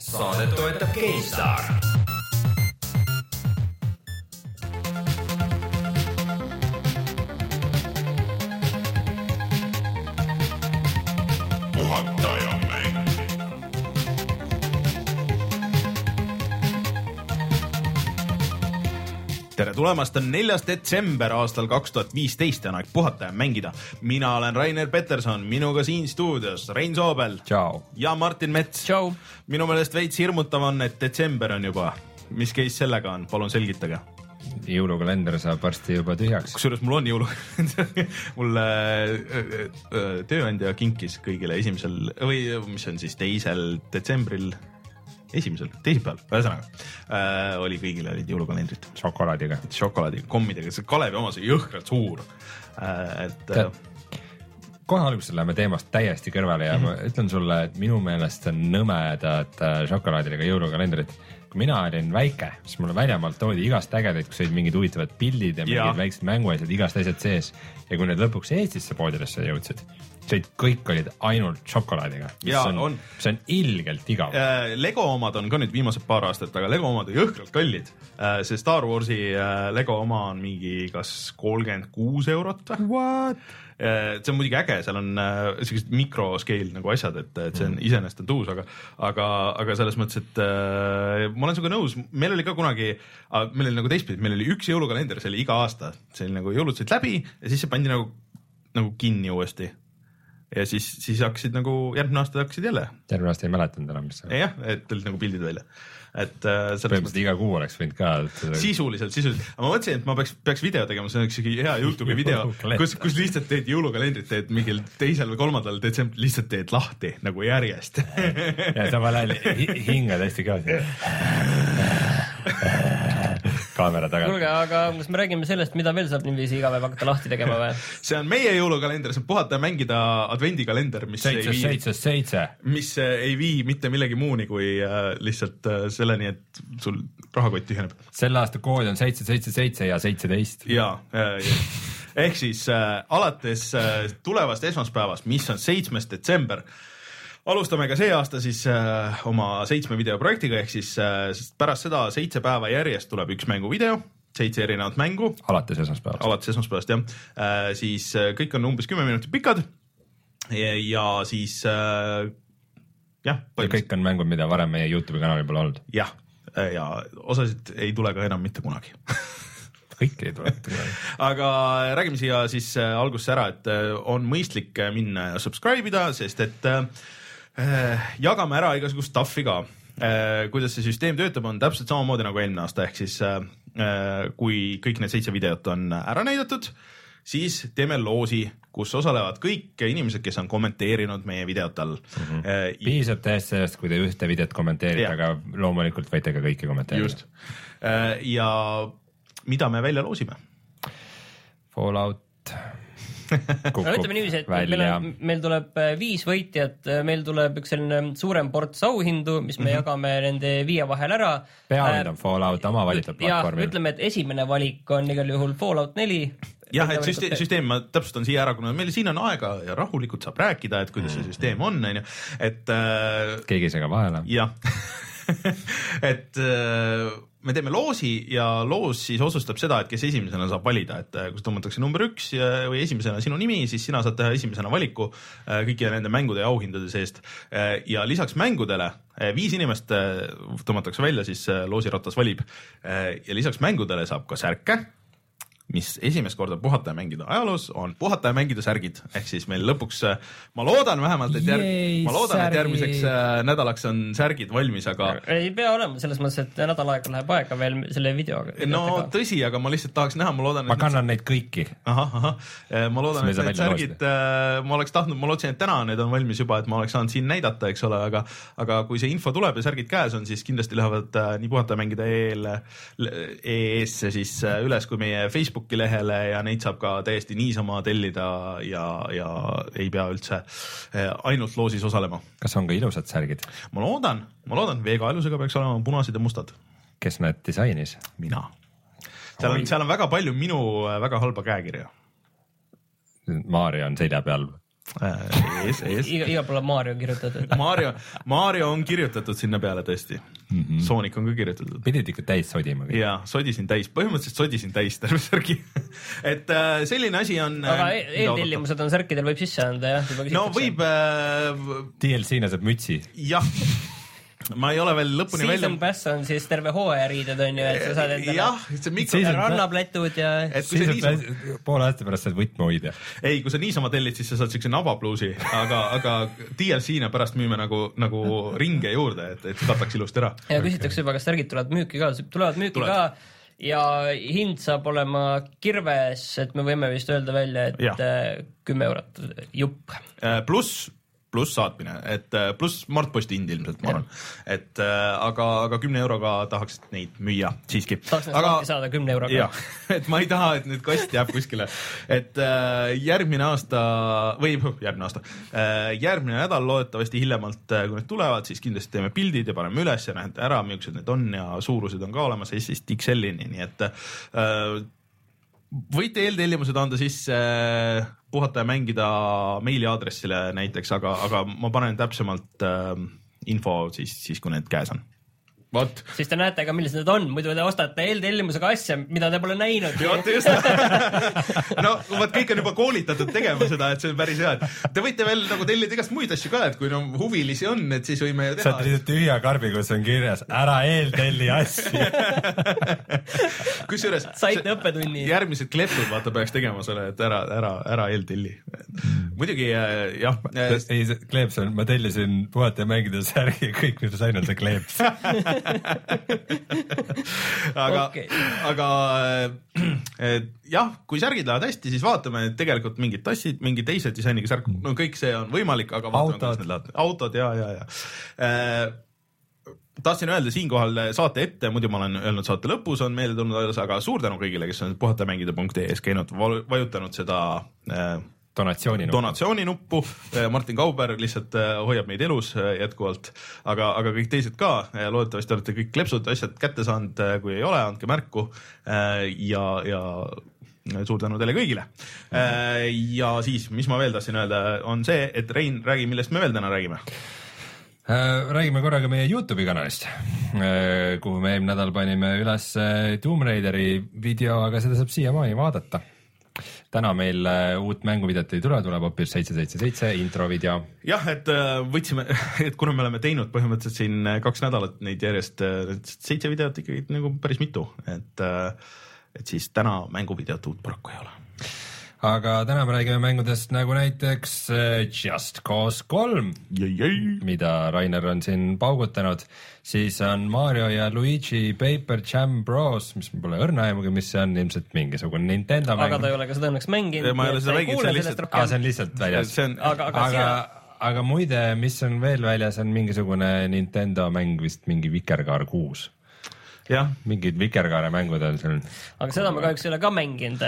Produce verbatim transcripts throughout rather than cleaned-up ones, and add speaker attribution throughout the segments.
Speaker 1: Saadet toetab GameStar. Tere tulemast, on neljas detsember aastal kaks tuhat viisteist ja on aeg puhata ja mängida. Mina olen Rainer Peterson, minuga siin stuudios Rein Soobel.
Speaker 2: Ciao.
Speaker 1: Ja Martin Mets.
Speaker 3: Ciao.
Speaker 1: Minu meelest veits hirmutav on, et detsember on juba. Mis case sellega on? Palun selgitage.
Speaker 2: Jõulukalender saab varsti juba tühjaks.
Speaker 1: Kusjuures mul on jõulukalender. Mulle tööandja kinkis kõigile esimesel, või mis on siis teisel detsembril, esimesel, teisipäeval, ühesõnaga äh, oli kõigile olid jõulukalendrid.
Speaker 2: Šokolaadiga.
Speaker 1: Šokolaadiga, kommidega, see Kalevi omas on jõhkralt suur. Äh, et,
Speaker 2: Tead, kohe alguses läheme teemast täiesti kõrvale ja mm -hmm. ma ütlen sulle, et minu meelest on nõmedad šokolaadidega jõulukalendrid. Kui mina olin väike, siis mulle väljamaalt toodi igast ägedaid, kus olid mingid huvitavad pildid ja mingid ja. väiksed mänguasjad, igast asjad sees. Ja kui need lõpuks Eestisse poodidesse jõudsid, see kõik olid ainult šokolaadiga, mis on, on. See on ilgelt igav.
Speaker 1: Lego omad on ka nüüd viimased paar aastat, aga Lego omad on jõhkralt kallid. See Star Warsi Lego oma on mingi kas kolmkümmend kuus eurot.
Speaker 2: What?
Speaker 1: See on muidugi äge, seal on sellised mikroscale nagu asjad, et, et see on mm. iseenesest on tuus, aga, aga, aga selles mõttes, et äh, ma olen sinuga nõus, meil oli ka kunagi, meil oli nagu teistpidi, meil oli üks jõulukalender, see oli iga aasta, see oli nagu jõulud said läbi ja siis see pandi nagu, nagu kinni uuesti. Ja siis, siis hakkasid nagu, järgmine aasta hakkasid jälle.
Speaker 2: Järgmine aasta ei mäletanud enam, mis see.
Speaker 1: Jah, et tulid nagu pildid välja. Et
Speaker 2: äh, põhimõtteliselt iga kuu oleks võinud ka. Et...
Speaker 1: Sisuliselt, sisuliselt. Aga ma mõtlesin, et ma peaks, peaks video tegema, see on üks hea YouTube'i video, kus, kus lihtsalt teed jõulukalendrit, teed mingil teisel või kolmandal detsembril lihtsalt teed lahti nagu järjest.
Speaker 2: Ja samal ajal hingad hästi ka. Kaamera taga.
Speaker 3: Kuulge, aga kas me räägime sellest, mida veel saab niiviisi iga päev hakata lahti tegema või?
Speaker 1: See on meie jõulukalender, see on puhata ja mängida advendikalender, mis
Speaker 2: seitse,
Speaker 1: ei vii,
Speaker 2: seitse, seitse.
Speaker 1: mis ei vii mitte millegi muuni kui äh, lihtsalt äh, selleni, et sul rahakott tühjeneb.
Speaker 2: Selle aasta kood on seitse, seitse, seitse ja seitseteist.
Speaker 1: Ja, äh, ehk siis äh, alates äh, tulevast esmaspäevast, mis on seitsmes detsember, alustame ka see aasta siis äh, oma seitsme videoprojektiga, ehk siis äh, pärast seda seitse päeva järjest tuleb üks mänguvideo, seitse erinevat mängu.
Speaker 2: Alates esmaspäevast.
Speaker 1: Alates esmaspäevast, jah. Äh, siis äh, kõik on umbes kümme minutit pikad ja, ja siis äh, jah.
Speaker 2: Ja kõik on mängud, mida varem meie YouTube'i kanalil pole olnud.
Speaker 1: Jah, ja osasid ei tule ka enam mitte kunagi.
Speaker 2: Kõik ei tule mitte kunagi.
Speaker 1: Aga räägime siia siis äh, algusse ära, et äh, on mõistlik minna ja subscribe ida, sest et äh, jagame ära igasugust stuffi ka. Kuidas see süsteem töötab, on täpselt samamoodi nagu eelmine aasta, ehk siis kui kõik need seitse videot on ära näidatud, siis teeme loosi, kus osalevad kõik inimesed, kes on kommenteerinud meie videot all.
Speaker 2: Mm-hmm. Piisab täiesti sellest, kui te ühte videot kommenteerite, aga loomulikult võite ka kõiki kommenteerida.
Speaker 1: Just. Ja mida me välja loosime?
Speaker 2: Fallout
Speaker 3: no ütleme niiviisi, et meil, on, meil tuleb viis võitjat, meil tuleb üks selline suurem ports auhindu, mis me mm-hmm. jagame nende viie vahel ära.
Speaker 2: Peahind on Fallout oma valitud platvormil.
Speaker 3: Ja ütleme, et esimene valik on igal juhul Fallout neli.
Speaker 1: Jah, et süsteem, süsteem, ma täpselt on siia ära, kuna meil siin on aega ja rahulikult saab rääkida, et kuidas see süsteem on, et äh,
Speaker 2: keegi sega vahele.
Speaker 1: Jah, et äh, me teeme loosi ja loos siis otsustab seda, et kes esimesena saab valida, et kui tõmmatakse number üks või esimesena sinu nimi, siis sina saad teha esimesena valiku kõikide nende mängude ja auhindade seest. Ja lisaks mängudele viis inimest tõmmatakse välja, siis loosiratas valib ja lisaks mängudele saab ka särke, mis esimest korda puhata ja mängida ajaloos on puhata ja mängida särgid, ehk siis meil lõpuks, ma loodan vähemalt, et, järg, Yay, ma loodan, et järgmiseks nädalaks on särgid valmis, aga
Speaker 3: ei pea olema selles mõttes, et nädal aega läheb aega veel selle videoga.
Speaker 1: No tõsi, aga ma lihtsalt tahaks näha, ma loodan,
Speaker 2: ma kannan neid kõiki.
Speaker 1: Ahah, ahah, ma loodan, et need särgid, ma oleks tahtnud, ma lootsin, et täna need on valmis juba, et ma oleks saanud siin näidata, eks ole, aga, aga kui see info tuleb ja särgid käes on, siis kindlasti lähevad nii puhata ja mängida e-esse siis üles kui meie Facebook lehele ja neid saab ka täiesti niisama tellida ja, ja ei pea üldse ainult loosis osalema.
Speaker 2: Kas on ka ilusad särgid?
Speaker 1: Ma loodan, ma loodan, veekaelusega peaks olema punased ja mustad.
Speaker 2: Kes need disainis?
Speaker 1: Mina. Seal on, seal on väga palju minu väga halba käekirja.
Speaker 2: Maarja on selja peal
Speaker 1: ees, ees.
Speaker 3: Iga, iga pole Mario kirjutatud.
Speaker 1: Mario, Mario on kirjutatud sinna peale tõesti. Mm-hmm. Sonic on ka kirjutatud.
Speaker 2: Pidid ikka täis sodima.
Speaker 1: Jaa, sodisin täis, põhimõtteliselt sodisin täis terve särgi. et äh, selline asi on...
Speaker 3: Aga äh, eeltellimused on särkidel võib sisse anda, jah?
Speaker 1: No võib... Äh,
Speaker 2: D L C-na saab mütsi.
Speaker 1: Jah. Ma ei ole veel lõpuni
Speaker 3: Season
Speaker 1: välja...
Speaker 3: Season Pass on siis terve hooajariided on ju, et sa saad endale
Speaker 1: jah, see mikro...
Speaker 3: rannaplätud ja...
Speaker 2: Season niisama... Pass, poole aasta pärast saad võtma hoida.
Speaker 1: Ei, kui sa niisama tellid, siis sa saad siukse nabapluusi, aga, aga D L C-na pärast müüme nagu, nagu ringe juurde, et, et kataks ilust ära.
Speaker 3: Ja küsitakse juba, kas särgid tulevad müüki ka, tulevad müüki Tuled. ka ja hind saab olema kirves, et me võime vist öelda välja, et kümme eurot jupp.
Speaker 1: Pluss pluss saatmine, et pluss Smartposti hind ilmselt, ma arvan. Et aga, aga kümne euroga tahaks neid müüa siiski.
Speaker 3: Tahaks
Speaker 1: aga,
Speaker 3: neid saada kümne euroga.
Speaker 1: Jah, et ma ei taha, et nüüd kast jääb kuskile. Et järgmine aasta, või järgmine aasta, järgmine nädal loodetavasti hiljemalt, kui need tulevad, siis kindlasti teeme pildid ja paneme üles ja näete ära, millised need on ja suurused on ka olemas S-ist X L-ini, nii et võite eeltellimused anda sisse, puhata ja mängida meiliaadressile näiteks, aga, aga ma panen täpsemalt äh, info siis, siis, kui need käes on. Vot.
Speaker 3: Siis te näete ka, millised need on, muidu te ostate eeltellimusega asja, mida te pole näinud.
Speaker 1: Vot just. no, vot kõik on juba koolitatud tegema seda, et see on päris hea. Te võite veel nagu tellida igast muid asju ka, et kui no huvilisi on, et siis võime ju teha.
Speaker 2: Saad lihtsalt tühja karbi, kus on kirjas, ära eeltelli asju.
Speaker 1: Kusjuures
Speaker 3: saite õppetunni.
Speaker 1: Järgmised klepsud vaata peaks tegema selle, et ära, ära, ära eeltelli. Muidugi, jah.
Speaker 2: Ei, kleeps on, ma tellisin puhata ja mängida särgi, kõik mida sain on see kleeps.
Speaker 1: aga okay. aga et jah, kui särgid lähevad hästi, siis vaatame, et tegelikult mingid tassid, mingi teised disainiga särk, no kõik see on võimalik, aga vaatame, kuidas need lähevad. Autod, ja, ja, ja. Äh, tahtsin öelda siinkohal saate ette, muidu ma olen öelnud saate lõpus, on meelde tulnud, aga suur tänu kõigile, kes on puhatamängida punkt ee-s käinud, vajutanud seda äh,
Speaker 2: donatsiooni,
Speaker 1: donatsiooni nuppu. Martin Kauber lihtsalt hoiab meid elus jätkuvalt, aga, aga kõik teised ka. Loodetavasti olete kõik klepsud asjad kätte saanud, kui ei ole, andke märku ja, ja suur tänu teile kõigile. Ja siis, mis ma veel tahtsin öelda, on see, et Rein, räägi, millest me veel täna räägime.
Speaker 2: Räägime korraga meie YouTube'i kanalist, kuhu me eelmine nädal panime üles Tomb Raideri video, aga seda saab siiamaani vaadata. Täna meil uut mänguvideot ei tule, tuleb hoopis seitse seitse seitse intro video. Jah, et võtsime, et kuna me oleme teinud põhimõtteliselt siin kaks nädalat neid järjest seitse videot ikkagi nagu päris mitu, et, et siis täna mänguvideot uut paraku ei ole. Aga täna me räägime mängudest nagu näiteks Just Cause kolm, mida Rainer on siin paugutanud, siis on Mario ja Luigi Paper Jam Bros, mis pole õrna aimugi, mis see on, ilmselt mingisugune Nintendo mäng.
Speaker 3: Aga ta ei ole ka seda õnneks mänginud.
Speaker 1: Ma ei ole seda mänginud, see on lihtsalt,
Speaker 2: ah, see on lihtsalt väljas.
Speaker 1: On,
Speaker 3: aga, aga,
Speaker 2: aga, aga muide, mis on veel väljas, on mingisugune Nintendo mäng, vist mingi Vikerkaar kuus. Jah, mingid Vikerkaare mängud on seal.
Speaker 3: Aga seda ma kahjuks ei ole ka mänginud.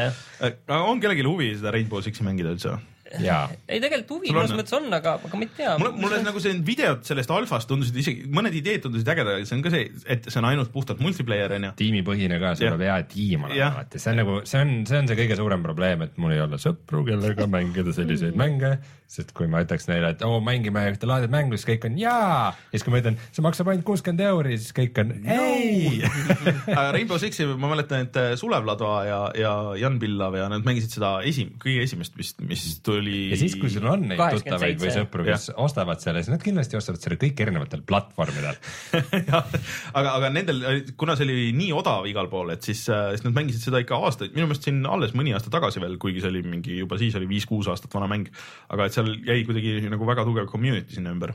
Speaker 1: On kellelgi huvi seda Rainbow Sixi mängida üldse?
Speaker 2: Jaa.
Speaker 3: Ei, tegelikult huvi mõnes mõttes on, aga, aga ma ei tea.
Speaker 1: Mulle, mulle nagu see videot sellest alfast tundusid isegi, mõned ideed tundusid ägeda, see on ka see, et see on ainult puhtalt multiplayer. Ja.
Speaker 2: Tiimipõhine ka, see peab hea tiim olema. See on nagu, see on, see on see kõige suurem probleem, et mul ei ole sõpru, kellega mängida selliseid mänge, sest kui ma ütleks neile, et oo, oh, mängime ühte laaded mängu, siis kõik on jaa, ja siis kui ma ütlen, see maksab ainult kuuskümmend euri, siis kõik on ei.
Speaker 1: Rainbow Sixi ma mäletan, et Sulev Ladva ja, ja Jan Pillav ja nad mängisid seda esim, kõige esimest, mis, mis tuli.
Speaker 2: Ja siis, kui sul on neid tuttavaid või sõpru, kes ja. ostavad selle, siis nad kindlasti ostavad selle kõik erinevatel platvormidel.
Speaker 1: ja, aga, aga nendel, kuna see oli nii odav igal pool, et siis, siis nad mängisid seda ikka aastaid, minu meelest siin alles mõni aasta tagasi veel, kuigi see oli mingi, juba siis oli viis kuus aastat vana mäng, aga et seal jäi kuidagi nagu väga tugev community sinna ümber,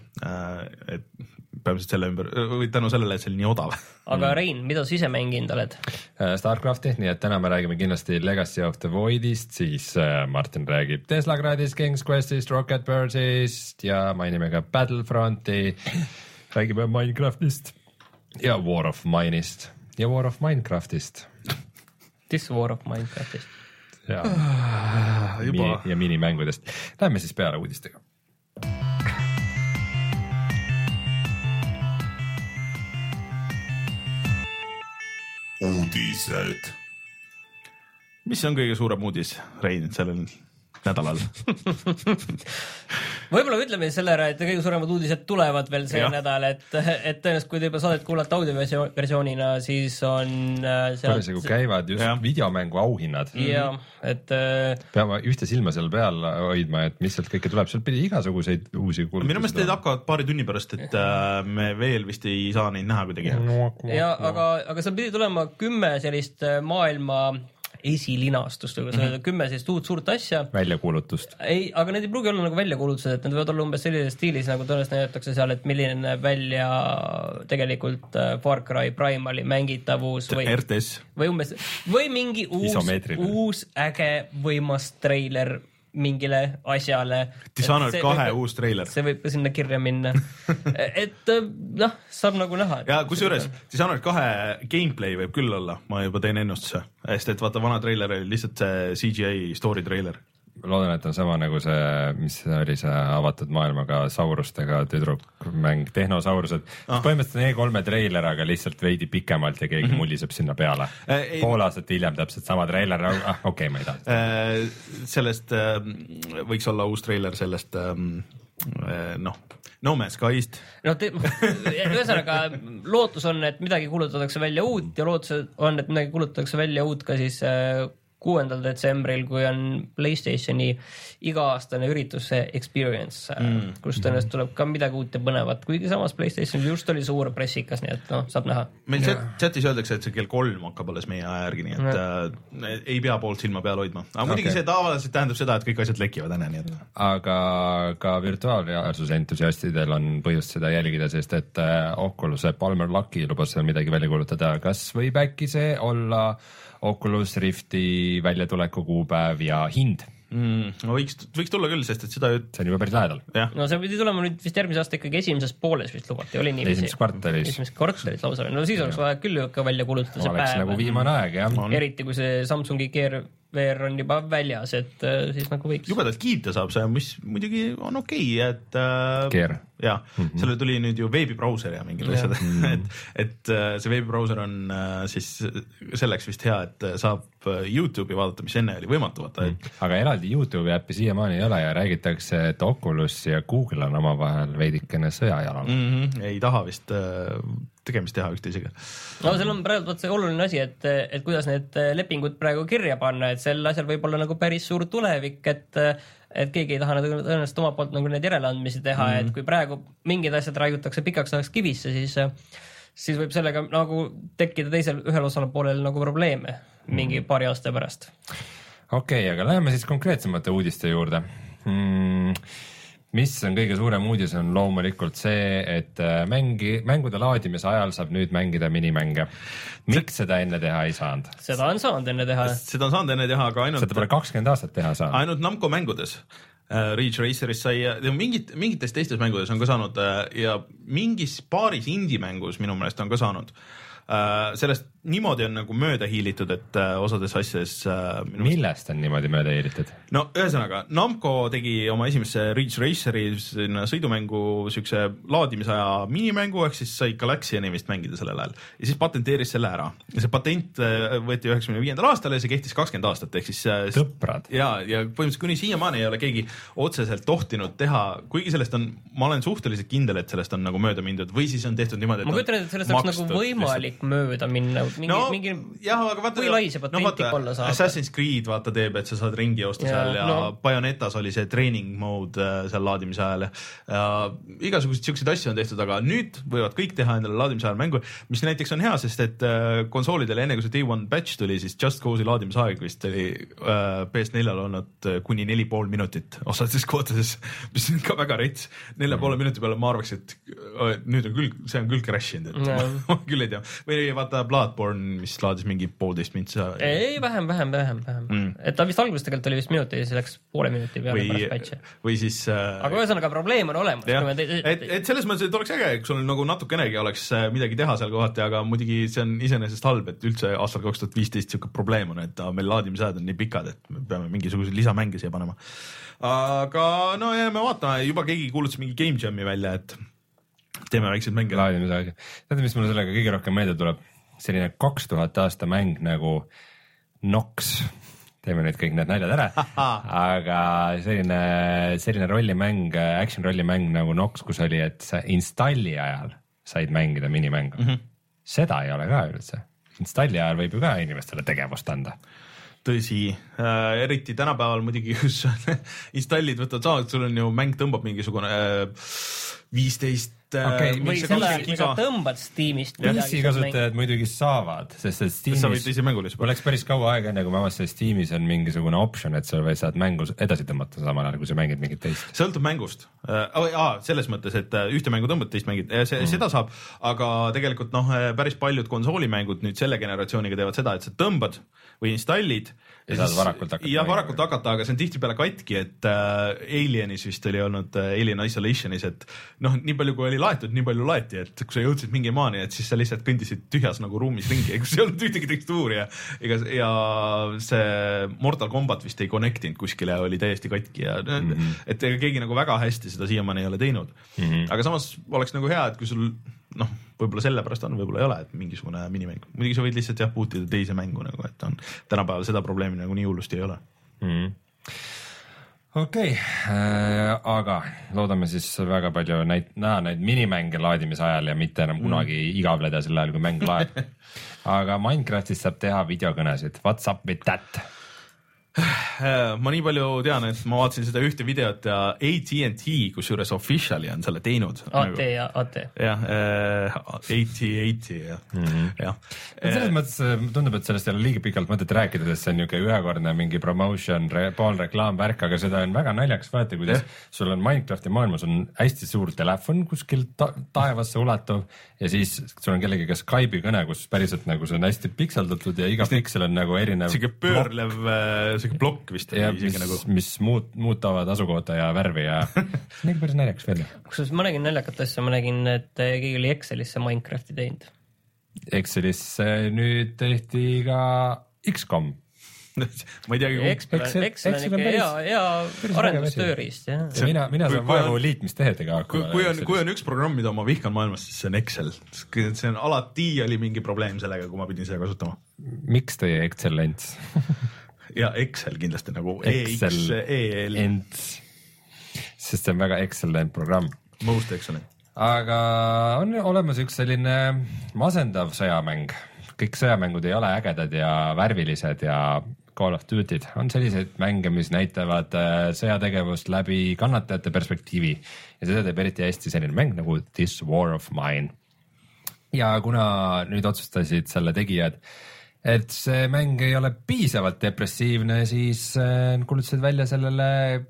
Speaker 1: et päevaliselt selle ümber, või tänu sellele, et see oli nii odav.
Speaker 3: Aga Rein, mida sa ise mänginud oled?
Speaker 2: Starcrafti, nii et täna me räägime kindlasti Legacy of the Voidist, siis Martin räägib Tesla Gradist, King's Questist, Rocket Birdsist ja mainime ka Battlefronti, räägime Minecraftist ja War of Mine'ist ja War of Minecraftist.
Speaker 3: This War of Minecraftist.
Speaker 2: Ja, mini, ja minimängudest. Läheme siis peale uudistega.
Speaker 1: Uudised. Mis on kõige suurem uudis, Rein, sellel nädalal.
Speaker 3: Võib-olla ütleme selle ära, et kõige suuremad uudised tulevad veel see ja. nädal, et, et tõenäoliselt kui te juba saadet kuulata audioversioonina, siis on
Speaker 2: parasjagu käivad just ja. videomängu auhinnad.
Speaker 3: Ja, et
Speaker 2: peame ühte silma seal peal hoidma, et mis sealt kõike tuleb, sealt pidi igasuguseid uusi kuulutusi.
Speaker 1: Minu meelest need hakkavad paari tunni pärast, et me veel vist ei saa neid näha kuidagi.
Speaker 3: Ja, aga, aga seal pidi tulema kümme sellist maailma esilinastust, mm -hmm. kümme sellist uut suurt asja.
Speaker 2: Väljakuulutust.
Speaker 3: Ei, aga need ei pruugi olla nagu väljakuulutused, et need võivad olla umbes sellises stiilis, nagu tõenäoliselt näidatakse seal, et milline näeb välja tegelikult Far Cry Primali mängitavus või,
Speaker 1: R T S.
Speaker 3: või umbes, või mingi uus, uus äge võimas treiler mingile asjale.
Speaker 1: Dishonored kahe uus treiler.
Speaker 3: See võib ka sinna kirja minna. et noh, saab nagu näha.
Speaker 1: Ja kusjuures Dishonored kahe gameplay võib küll olla, ma juba teen ennustuse, sest et vaata vana treiler oli lihtsalt see C G I story treiler.
Speaker 2: Loodan, et on sama nagu see, mis oli see avatud maailmaga saurustega tüdrukmäng, tehnosaurused. Ah. Põhimõtteliselt on E kolme treiler, aga lihtsalt veidi pikemalt ja keegi mm -hmm. mulliseb sinna peale. Äh, Pool aastat hiljem täpselt sama treiler, ah, okei, okay, ma ei taha.
Speaker 1: Äh, sellest äh, võiks olla uus treiler sellest äh, noh, No Man's Skyst.
Speaker 3: No ühesõnaga lootus on, et midagi kuulutatakse välja uut ja lootus on, et midagi kuulutatakse välja uut ka siis äh, kuuendal detsembril, kui on PlayStationi iga-aastane üritus Experience, mm. kus tõenäoliselt tuleb ka midagi uut ja põnevat, kuigi samas PlayStation just oli suur pressikas, nii et noh, saab näha.
Speaker 1: Meil chatis öeldakse, et see kell kolm hakkab alles meie aja järgi, nii et äh, ei pea poolt silma peal hoidma. Aga okay. muidugi see tavaliselt tähendab seda, et kõik asjad lekivad enne, nii et.
Speaker 2: Aga ka virtuaalreaalsuse entusiastidel on põhjust seda jälgida, sest et Oculus'e Palmer Lucky lubas seal midagi välja kuulutada. Kas võib äkki see olla Oculus Rifti väljatuleku kuupäev ja hind?
Speaker 1: Mm, no võiks, võiks tulla küll, sest et seda
Speaker 2: see on juba päris lähedal.
Speaker 3: No see pidi tulema nüüd vist järgmise aasta ikkagi esimeses pooles vist lubati, oli nii?
Speaker 2: Esimeses kvartalis.
Speaker 3: Esimeses kvartalis lausa. No siis oleks vaja küll ka välja kuulutada see
Speaker 2: oleks
Speaker 3: päev.
Speaker 2: Nagu viimane aeg, jah.
Speaker 3: Eriti kui see Samsungi Gear V R on juba väljas, et siis nagu võiks.
Speaker 1: Jubedalt kiita saab see, mis muidugi on okei, okay, et
Speaker 2: Gear.
Speaker 1: Ja, mm -hmm. selle tuli nüüd ju veebibrauser ja mingid asjad, mm -hmm. et, et see veebibrauser on siis selleks vist hea, et saab YouTube'i vaadata, mis enne oli võimatu vaata. Mm -hmm.
Speaker 2: Aga eraldi YouTube'i äppi siiamaani ei ole ja räägitakse, et Oculus ja Google on omavahel veidikene sõjajalal.
Speaker 1: Mm -hmm. Ei taha vist tegemist teha üksteisega.
Speaker 3: No seal on praegu see oluline asi, et, et kuidas need lepingud praegu kirja panna, et sel asjal võib olla nagu päris suur tulevik, et et keegi ei taha tõenäoliselt oma poolt nagu need järeleandmisi teha, mm. et kui praegu mingid asjad raiutakse pikaks ajaks kivisse, siis, siis võib sellega nagu tekkida teisel ühel osal poolel nagu probleeme mingi mm. paari aasta pärast.
Speaker 2: Okei, okay, aga läheme siis konkreetsemate uudiste juurde. Mm. Mis on kõige suurem uudis on loomulikult see, et mängi, mängude laadimise ajal saab nüüd mängida minimänge. Miks see... seda enne teha ei saanud?
Speaker 3: Seda on saanud enne teha.
Speaker 1: Seda on saanud enne teha, aga ainult...
Speaker 2: Seda pole kakskümmend aastat teha saanud.
Speaker 1: Ainult Namco mängudes. Ridge Raceris sai ja mingit, mingites teistes mängudes on ka saanud ja mingis paaris indie-mängus minu meelest on ka saanud. Sellest niimoodi on nagu mööda hiilitud, et osades asjades
Speaker 2: millest on niimoodi mööda hiilitud?
Speaker 1: No ühesõnaga, Namco tegi oma esimesse Ridge Raceri sõidumängu siukse laadimisaja minimängu, ehk siis sai Galaxiani vist mängida sellel ajal ja siis patenteeris selle ära. Ja see patent võeti üheksakümne viiendal aastal ja see kehtis kakskümmend aastat, ehk siis
Speaker 2: tõprad.
Speaker 1: Ja, ja põhimõtteliselt kuni siiamaani ei ole keegi otseselt tohtinud teha, kuigi sellest on, ma olen suhteliselt kindel, et sellest on nagu mööda mindud või siis on tehtud niimoodi, et
Speaker 3: ma kujutan, et sellest oleks nagu võimalik mööda minna. Mingi,
Speaker 1: no,
Speaker 3: mingi,
Speaker 1: jah, aga vaata,
Speaker 3: kui lai see patent no, olla saab?
Speaker 1: Assassin's Creed vaata teeb, et sa saad ringi joosta ja, seal ja no. Bayonetas oli see training mode seal laadimise ajal ja igasuguseid siukseid asju on tehtud, aga nüüd võivad kõik teha endale laadimise ajal mängu, mis näiteks on hea, sest et konsoolidele enne kui see Day One patch tuli, siis Just Cause'i laadimise aeg vist oli P S neljal olnud kuni neli pool minutit osades kohtades, mis on ka väga rets. Nelja poole minuti peale ma arvaks, et nüüd on küll, see on küll crashinud, et no. ma küll ei tea. Või vaata Bloodborne, mis laadis mingi poolteist mintsa.
Speaker 3: Ei, vähem, vähem, vähem, vähem. Mm. Et ta vist alguses tegelikult oli vist minuti ja see läks poole minuti peale
Speaker 1: või,
Speaker 3: pärast patch'i.
Speaker 1: Või siis... Äh...
Speaker 3: Aga ühesõnaga probleem on olemas.
Speaker 1: Te... Et, et selles mõttes, et oleks äge, kui sul nagu natukenegi oleks midagi teha seal kohati, aga muidugi see on iseenesest halb, et üldse aastal kaks tuhat viisteist siuke probleem on, et meil laadimisajad on nii pikad, et me peame mingisuguse lisamänge siia panema. Aga no ja me vaatame, juba keegi kuulutas mingi Game Jam'i välja, et teeme väikseid mänge.
Speaker 2: Laadimisajad. Teate, mis mulle sellega kõige rohkem meelde tuleb? Selline kaks tuhat aasta mäng nagu Nox. teeme nüüd kõik need naljad ära, aga selline, selline rollimäng, action rollimäng nagu Nox, kus oli, et sa installi ajal said mängida minimängu mm. -hmm. seda ei ole ka üldse. Installi ajal võib ju ka inimestele tegevust anda.
Speaker 1: Tõsi, äh, eriti tänapäeval muidugi, kus installid võtavad saanud, sul on ju mäng tõmbab mingisugune äh, viisteist
Speaker 3: okay, või selle ajal, kui sa tõmbad Steamist.
Speaker 2: P C kasutajad muidugi saavad, sest et Steamis oleks päris kaua aega enne, kui ma avastasin, Steamis on mingisugune optsioon, et sa saad mängu edasi tõmmata samal ajal, kui sa mängid mingit teist.
Speaker 1: Sõltub mängust. Aa, selles mõttes, et ühte mängu tõmbad, teist mängid. See, mm. Seda saab, aga tegelikult noh, päris paljud konsoolimängud nüüd selle generatsiooniga teevad seda, et sa tõmbad või installid
Speaker 2: ja saad varakult hakata.
Speaker 1: Ja varakult hakata, aga see on tihti peale katki, et äh, Alienis vist oli olnud äh, Alien Isolationis, et noh, nii palju kui oli laetud, nii palju laeti, et kui sa jõudsid mingi maani, et siis sa lihtsalt kõndisid tühjas nagu ruumis ringi, kus ei olnud ühtegi tekstuuri ja, ja, ja see Mortal Combat vist ei connectinud kuskile, oli täiesti katki ja mm -hmm. et keegi nagu väga hästi seda siiamaani ei ole teinud mm. -hmm. Aga samas oleks nagu hea, et kui sul noh, võib-olla sellepärast on, võib-olla ei ole, et mingisugune minimäng. Muidugi sa võid lihtsalt jah puutida teise mängu nagu, et on tänapäeval seda probleemi nagu nii hullusti ei ole
Speaker 2: mm. -hmm. okei okay. äh,, aga loodame siis väga palju näit, näha neid minimänge laadimise ajal ja mitte enam kunagi mm. igavleda sel ajal, kui mäng laeb. Aga Minecraftis saab teha videokõnesid. What's up with that?
Speaker 1: Ma nii palju tean, et ma vaatasin seda ühte videot ja A T and T, kusjuures officially on selle teinud.
Speaker 3: A T ja A T.
Speaker 1: Jah, A T A T ja,
Speaker 2: mm-hmm. jah. Selles mõttes tundub, et sellest ei ole liiga pikalt mõtet rääkida, sest see on niuke ühekordne mingi promotion, pool reklaamvärk, aga seda on väga naljaks vaata, kuidas yeah. sul on Minecrafti maailmas on hästi suur telefon kuskil ta taevasse ulatuv ja siis sul on kellegi Skype'i kõne, kus päriselt nagu see on hästi pikseldatud ja iga piksel on nagu erinev.
Speaker 1: Siuke pöörlev blokk vist.
Speaker 2: Ja, mis, nagu... mis muut, muutavad asukohta ja värvi ja nägi päris naljakas välja.
Speaker 3: Kusjuures ma nägin naljakat asja, ma nägin, et keegi oli Excelisse Minecrafti teinud.
Speaker 2: Excelisse nüüd tehti ka X COM.
Speaker 1: ma ei teagi,
Speaker 3: Excel, Excel, Excel on ikka hea, hea arendustööriist.
Speaker 2: Mina, mina saan vaevu liitmistehedega.
Speaker 1: Kui, kui, on, kui on üks programm, mida ma vihkan maailmas, siis see on Excel. See on alati oli mingi probleem sellega, kui ma pidin seda kasutama.
Speaker 2: Miks teie Excellence?
Speaker 1: Ja Excel kindlasti nagu Excel, E L.
Speaker 2: Sest see on väga excellent programm.
Speaker 1: Most excellent.
Speaker 2: Aga on olemas üks selline masendav sõjamäng. Kõik sõjamängud ei ole ägedad ja värvilised ja Call of Duty'd. On selliseid mänge, mis näitavad sõjategevust läbi kannatajate perspektiivi. Ja seda teeb eriti hästi selline mäng nagu This War of Mine. Ja kuna nüüd otsustasid selle tegijad, et see mäng ei ole piisavalt depressiivne, siis kulutasid välja sellele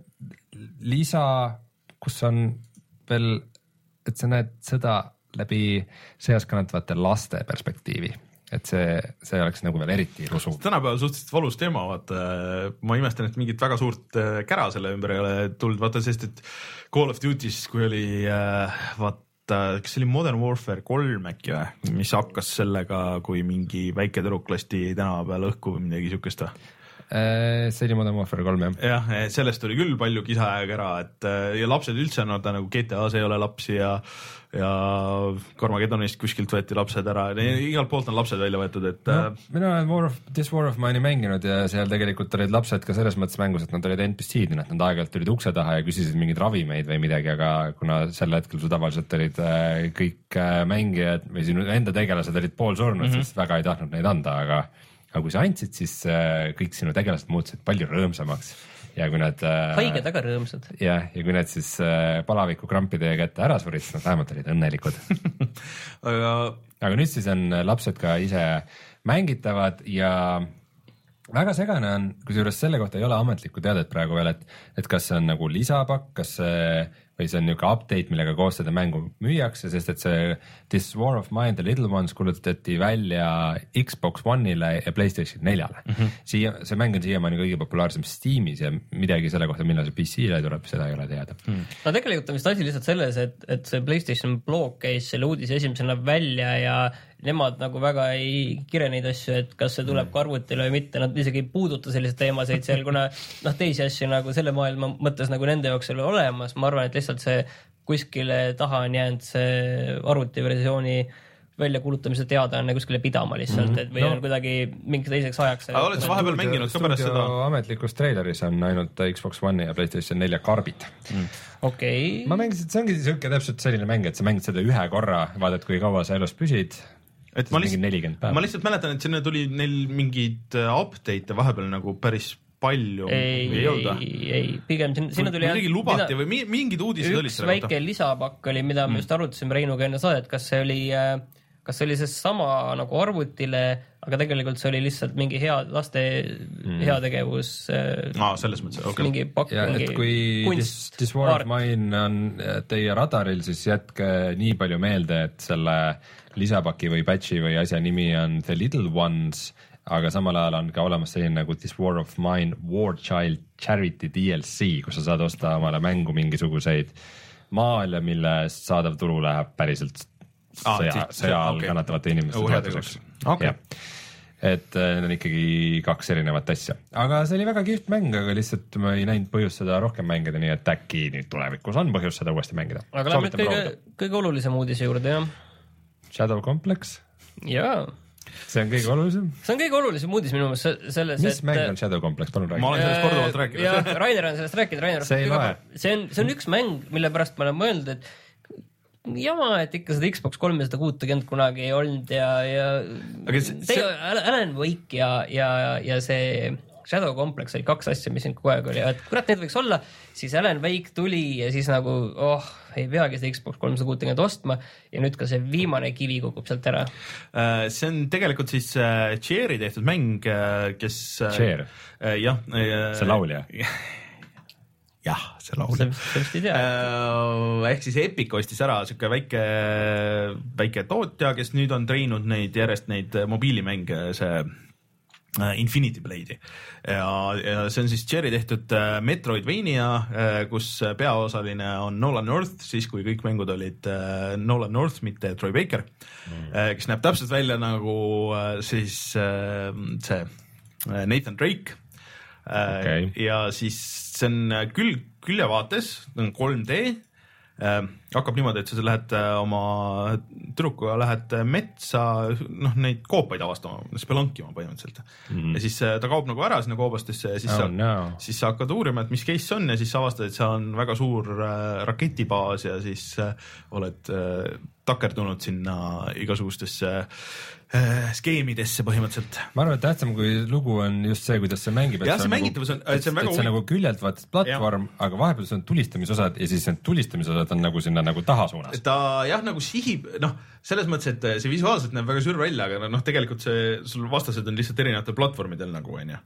Speaker 2: lisa, kus on veel, et sa näed sõda läbi sõjas kannatavate laste perspektiivi. Et see, see oleks nagu veel eriti rusu.
Speaker 1: Tänapäeval suhteliselt valus teema, vaata, ma imestan, et mingit väga suurt kära selle ümber ei ole tulnud, vaata, sest et Call of Duty's, kui oli vaata, kas see oli Modern Warfare kolm äkki või, mis hakkas sellega, kui mingi väike tüdruk lasti tänava peal õhku või midagi siukest või?
Speaker 2: See oli Modern Warfare kolm, jah.
Speaker 1: Jah, sellest oli küll palju kisa ja kära, et ja lapsed üldse on, ta nagu G T A-s ei ole lapsi ja ja Carmagedonist kuskilt võeti lapsed ära, igalt poolt on lapsed välja võetud, et no,
Speaker 2: mina olen War of, This War of Mine'i mänginud ja seal tegelikult olid lapsed ka selles mõttes mängus, et nad olid N P C-d, nad aeg-ajalt tulid ukse taha ja küsisid mingeid ravimeid või midagi, aga kuna sel hetkel su tavaliselt olid kõik mängijad või sinu enda tegelased olid pool surnud, mm -hmm. siis väga ei tahtnud neid anda, aga aga kui sa andsid, siis kõik sinu tegelased muutusid palju rõõmsamaks ja kui nad
Speaker 3: haiged, aga rõõmsad.
Speaker 2: Ja, ja kui nad siis palaviku krampide kätte ära surid, siis nad vähemalt olid õnnelikud. aga... aga nüüd siis on lapsed ka ise mängitavad ja väga segane on, kusjuures selle kohta ei ole ametlikku teadet praegu veel, et, et kas see on nagu lisapakk, kas see või see on niuke update, millega koos seda mängu müüakse, sest et see This War of Mine, The Little Ones kuulutati välja Xbox One'ile ja PlayStation neljale. Mm -hmm. Siia, see mäng on siiamaani kõige populaarsem Steamis ja midagi selle kohta, millal see P C-le tuleb, seda ei ole teada. Mm.
Speaker 3: No tegelikult on vist asi lihtsalt selles, et, et see PlayStation blog käis selle uudise esimesena välja ja nemad nagu väga ei kire neid asju, et kas see tuleb ka arvutile või mitte, nad isegi ei puuduta selliseid teemasid seal, kuna noh, teisi asju nagu selle maailma mõttes nagu nende jaoks ei ole olemas, ma arvan, et lihtsalt see kuskile taha on jäänud see arvutiversiooni väljakuulutamise teadaanne kuskile pidama lihtsalt mm, -hmm. et või no. on kuidagi mingi teiseks ajaks.
Speaker 1: aga oled sa vahepeal mänginud ka pärast seda?
Speaker 2: Ametlikus treileris on ainult Xbox One'i ja PlayStation nelja karbid mm..
Speaker 3: okei okay..
Speaker 2: ma mängisin, see ongi siuke täpselt selline mäng, et sa mängid seda ühe korra, vaatad, kui kaua sa elus püsid.
Speaker 1: et ma lihtsalt, ma lihtsalt mäletan, et sinna tuli neil mingid update'e vahepeal nagu päris palju
Speaker 3: ei, ei, ei, ei, pigem sinna, sinna tuli
Speaker 1: midagi lubati mida, või mingid uudised olid
Speaker 3: selle kohta. Üks väike lisapakk oli, mida mm. me just arutasime Reinuga enne saadet, kas see oli, kas see oli see sama nagu arvutile, aga tegelikult see oli lihtsalt mingi hea laste mm. heategevus
Speaker 1: ah, selles mõttes, okay.
Speaker 3: mingi pakk,
Speaker 2: ja,
Speaker 3: mingi
Speaker 2: kui kunst, This, this War of Mine on teie radaril, siis jätke nii palju meelde, et selle lisapaki või patchi või asja nimi on The Little Ones, aga samal ajal on ka olemas selline nagu This War of Mine War Child Charity D L C, kus sa saad osta omale mängu mingisuguseid maale, millest saadav tulu läheb päriselt ah, sõja, sõja all okay. kannatavate inimeste oh, toetuseks. Okay. et need on ikkagi kaks erinevat asja. Aga see oli väga kihvt mäng, aga lihtsalt ma ei näinud põhjust seda rohkem mängida, nii et äkki nüüd tulevikus on põhjust seda uuesti mängida.
Speaker 3: Aga lähme nüüd kõige, kõige olulisem uudise juurde, jah?
Speaker 2: Shadow Complex?
Speaker 3: Jaa.
Speaker 2: See on kõige olulisem?
Speaker 3: See on kõige olulisem uudis minu meelest selles,
Speaker 2: mis et... Mis mäng on Shadow Complex? Palun räägi.
Speaker 1: Ma olen sellest korduvalt rääkinud.
Speaker 3: Jah, Rainer on sellest rääkinud. Rainer,
Speaker 2: see ei loe.
Speaker 3: See on, see on üks mäng, mille pärast ma olen mõelnud, et jama, et ikka seda Xbox kolmsada kuuskümmend kunagi ei olnud ja, ja see, see... Alan Wake ja, ja, ja see Shadow Complex oli kaks asja, mis siin kogu aeg oli, et kurat, need võiks olla, siis Alan Wake tuli ja siis nagu, oh, ei peagi seda Xbox kolmsada kuuskümmend ostma ja nüüd ka see viimane kivi kukub sealt ära.
Speaker 1: See on tegelikult siis Cherry tehtud mäng, kes...
Speaker 2: Cher?
Speaker 1: Jah.
Speaker 2: See laulja?
Speaker 1: jah, see laulja.
Speaker 3: Sellest ei tea.
Speaker 1: Ehk siis Epic ostis ära siuke väike, väike tootja, kes nüüd on treinud neid järjest neid mobiilimänge, see Infinity Blade'i ja, ja see on siis Cherry tehtud Metroidvania, kus peaosaline on Nolan North, siis kui kõik mängud olid Nolan North, mitte Troy Baker, mm. kes näeb täpselt välja nagu siis see Nathan Drake okay. ja siis see on küll küljevaates, on kolm D, Äh, hakkab niimoodi, et sa lähed oma tüdrukuga, lähed metsa, noh, neid koopaid avastama, spelunkima põhimõtteliselt mm. -hmm. ja siis ta kaob nagu ära sinna koobastesse ja siis,
Speaker 2: oh,
Speaker 1: sa,
Speaker 2: no.
Speaker 1: siis sa hakkad uurima, et mis case on ja siis sa avastad, et see on väga suur äh, raketibaas ja siis äh, oled äh, takerdunud sinna igasugustesse äh, skeemidesse põhimõtteliselt.
Speaker 2: Ma arvan, et tähtsam kui lugu on just see, kuidas see mängib.
Speaker 1: jah, see mängitavus on,
Speaker 2: see on väga see nagu küljelt vaatad platvorm, ja. aga vahepeal see on tulistamisosad ja siis need tulistamisosad on nagu sinna nagu taha suunas.
Speaker 1: Ta jah, nagu sihib, noh, selles mõttes, et see visuaalselt näeb väga sür välja, aga noh, tegelikult see, sul vastased on lihtsalt erinevatel platvormidel nagu, on ju.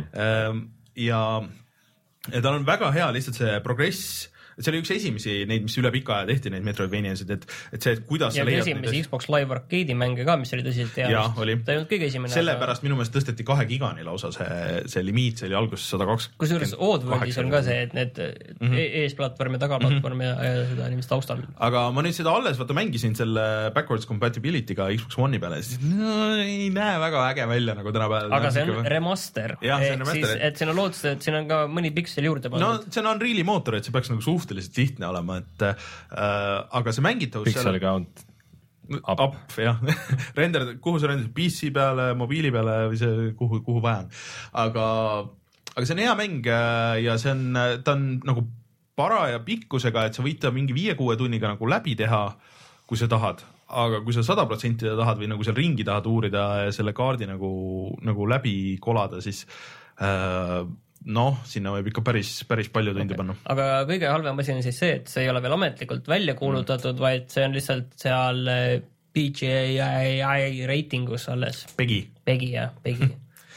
Speaker 1: Ja, ja tal on väga hea lihtsalt see progress, et see oli üks esimesi neid, mis üle pika aja tehti, neid Metroidvaniasid, et, et see, et kuidas
Speaker 3: ja
Speaker 1: sa leiad
Speaker 3: esimesi neid... Xbox Live Arcade'i mänge ka, mis oli tõsiselt hea.
Speaker 1: Jah, oli.
Speaker 3: Ta ei olnud kõige esimene.
Speaker 1: Sellepärast aga... minu meelest tõsteti kahe gigani lausa see, see limiit, see oli alguses sada kakskümmend.
Speaker 3: Kusjuures Oddworldis on ka see, et need mm -hmm. eesplatvorm ja tagaplatvorm mm -hmm. ja, ja seda nimest taustal.
Speaker 1: Aga ma nüüd seda alles, vaata, mängisin selle backwards compatibility'ga Xbox One'i peale, siis no, ei näe väga äge välja nagu tänapäeval.
Speaker 3: Aga see on remaster.
Speaker 1: Jah, see on remaster.
Speaker 3: Siis, et siin on loodus, et siin on ka mõni piksel juurde
Speaker 1: pandud. No see on Unreal'i mootor, et see peaks nagu suhteliselt lihtne olema. Et, äh, aga see mängitavus
Speaker 2: Pixel count
Speaker 1: up, up jah render, kuhu sa rendid P C peale, mobiili peale või see, kuhu, kuhu vaja on. Aga, aga see on hea mäng ja see on, ta on nagu paraja pikkusega, et sa võid ta mingi viie-kuue tunniga nagu läbi teha, kui sa tahad. Aga kui sa sada protsenti tahad või nagu seal ringi tahad uurida ja selle kaardi nagu, nagu läbi kolada, siis äh, noh, sinna võib ikka päris, päris palju tundi okay. panna. Aga
Speaker 3: kõige halvem asi on siis see, et see ei ole veel ametlikult välja kuulutatud, mm. vaid see on lihtsalt seal P G A I reitingus alles. Pegi. Pegi, jah, Pegi.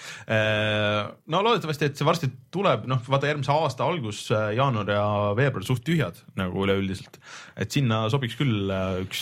Speaker 3: No loodetavasti, et see varsti tuleb, noh, vaata järgmise aasta algus, jaanuar ja veebruar suht tühjad nagu üleüldiselt. Et sinna sobiks küll üks...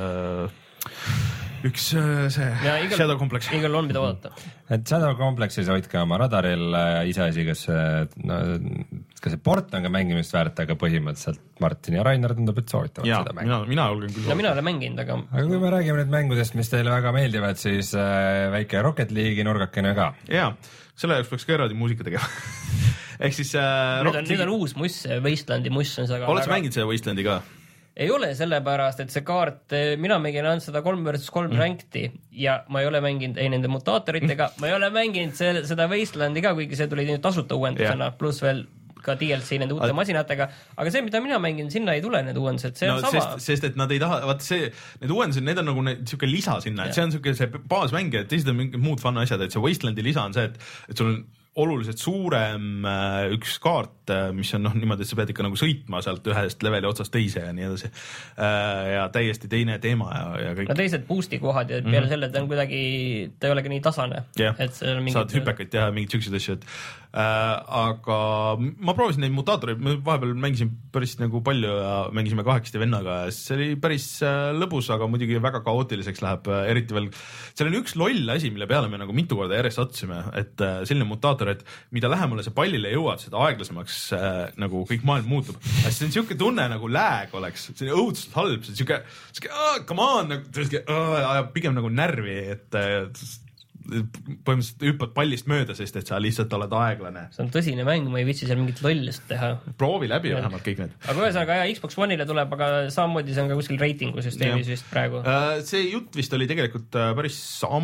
Speaker 3: üks see ja, igal, Shadow Complex. Igal on mida oodata.
Speaker 2: Et Shadow Complexis hoidke oma radaril iseasi, kas no, kas see port on ka mängimist väärt, aga põhimõtteliselt Martin ja Rainer tundub, et soovitavad ja, seda mängu.
Speaker 1: Mina, mina olen küll.
Speaker 3: Ja mina olen mänginud, aga...
Speaker 2: Aga kui me räägime nüüd mängudest, mis teile väga meeldivad, siis äh, väike Rocket League'i nurgakene ka.
Speaker 1: Jaa, selle jaoks peaks ka eraldi muusika tegema. Ehk siis... Äh,
Speaker 3: nüüd, on, nüüd on uus muss, Wastelandi muss on see.
Speaker 1: Oled sa mängid selle Wastelandi ka?
Speaker 3: ei ole sellepärast, et see kaart, mina mängin ainult seda kolm versus kolm mm. rankti ja ma ei ole mänginud ei nende mutaatoritega, ma ei ole mänginud see, seda Wastelandi ka, kuigi see tuli tasuta uuendusena, yeah. pluss veel ka D L C nende uute Al... masinatega, aga see, mida mina mängin, sinna ei tule need uuendused, see no, on sama.
Speaker 1: Sest, sest et nad ei taha, vaat see, need uuendused, need on nagu niisugune lisa sinna, et see on niisugune see baasmäng, et teised on mingid muud fun asjad, et see Wastelandi lisa on see, et, et sul on oluliselt suurem äh, üks kaart, äh, mis on noh niimoodi, et sa pead ikka nagu sõitma sealt ühest leveli otsast teise ja nii edasi äh, ja täiesti teine teema ja, ja kõik.
Speaker 3: No teised boost'i kohad ja peale mm-hmm. selle ta on kuidagi, ta ei olegi nii tasane
Speaker 1: yeah.
Speaker 3: et see on mingid...
Speaker 1: saad hüpekaid teha, mingid siuksed asju, et äh, aga ma proovisin neid mutaatoreid, ma vahepeal mängisin päris nagu palju ja mängisime kahekesti vennaga ja see oli päris äh, lõbus, aga muidugi väga kaootiliseks läheb, äh, eriti veel seal on üks loll asi, mille peale me nagu mitu korda järjest sattusime, et äh, selline mutaator, et mida lähemale see pallile jõuad, seda aeglasemaks äh, nagu kõik maailm muutub. See on niisugune tunne nagu lag oleks, see on õudselt halb, see on niisugune, come on, nagu, ajab pigem nagu närvi, et äh, põhimõtteliselt hüppad pallist mööda, sest et sa lihtsalt oled aeglane.
Speaker 3: See on tõsine mäng, ma ei vitsi seal mingit lollist teha.
Speaker 1: Proovi läbi ja. Vähemalt kõik need.
Speaker 3: Aga ühesõnaga jah, Xbox One'ile tuleb, aga samamoodi see on ka kuskil reitingu süsteemis vist praegu.
Speaker 1: See jutt vist oli tegelikult päris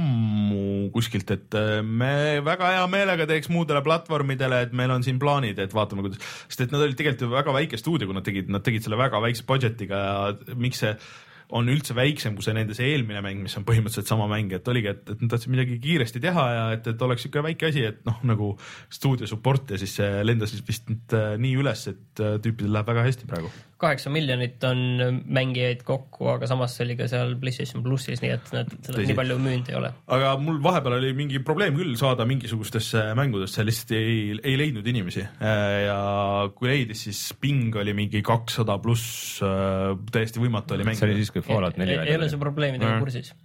Speaker 1: ammu kuskilt, et me väga hea meelega teeks muudele platvormidele, et meil on siin plaanid, et vaatame kuidas, sest et nad olid tegelikult väga väike stuudio, kui nad tegid, nad tegid selle väga väikse budgetiga ja miks see on üldse väiksem kui see nende see eelmine mäng, mis on põhimõtteliselt sama mäng, et oligi, et, et nad tahtsid midagi kiiresti teha ja et, et oleks ikka väike asi, et noh, nagu stuudio support ja siis see lendas vist nii üles, et tüüpidel läheb väga hästi praegu. Kaheksa
Speaker 3: miljonit on mängijaid kokku, aga samas see oli ka seal PlayStation Plussis, nii et nad seda Tõsi. Nii palju müünud ei ole.
Speaker 1: Aga mul vahepeal oli mingi probleem küll saada mingisugustesse mängudesse, lihtsalt ei, ei leidnud inimesi ja kui leidis, siis ping oli mingi kakssada pluss, täiesti võimatu oli mängida.
Speaker 2: See oli siis, kui Fallout neli
Speaker 3: ei, ei ole see probleemidega kursis.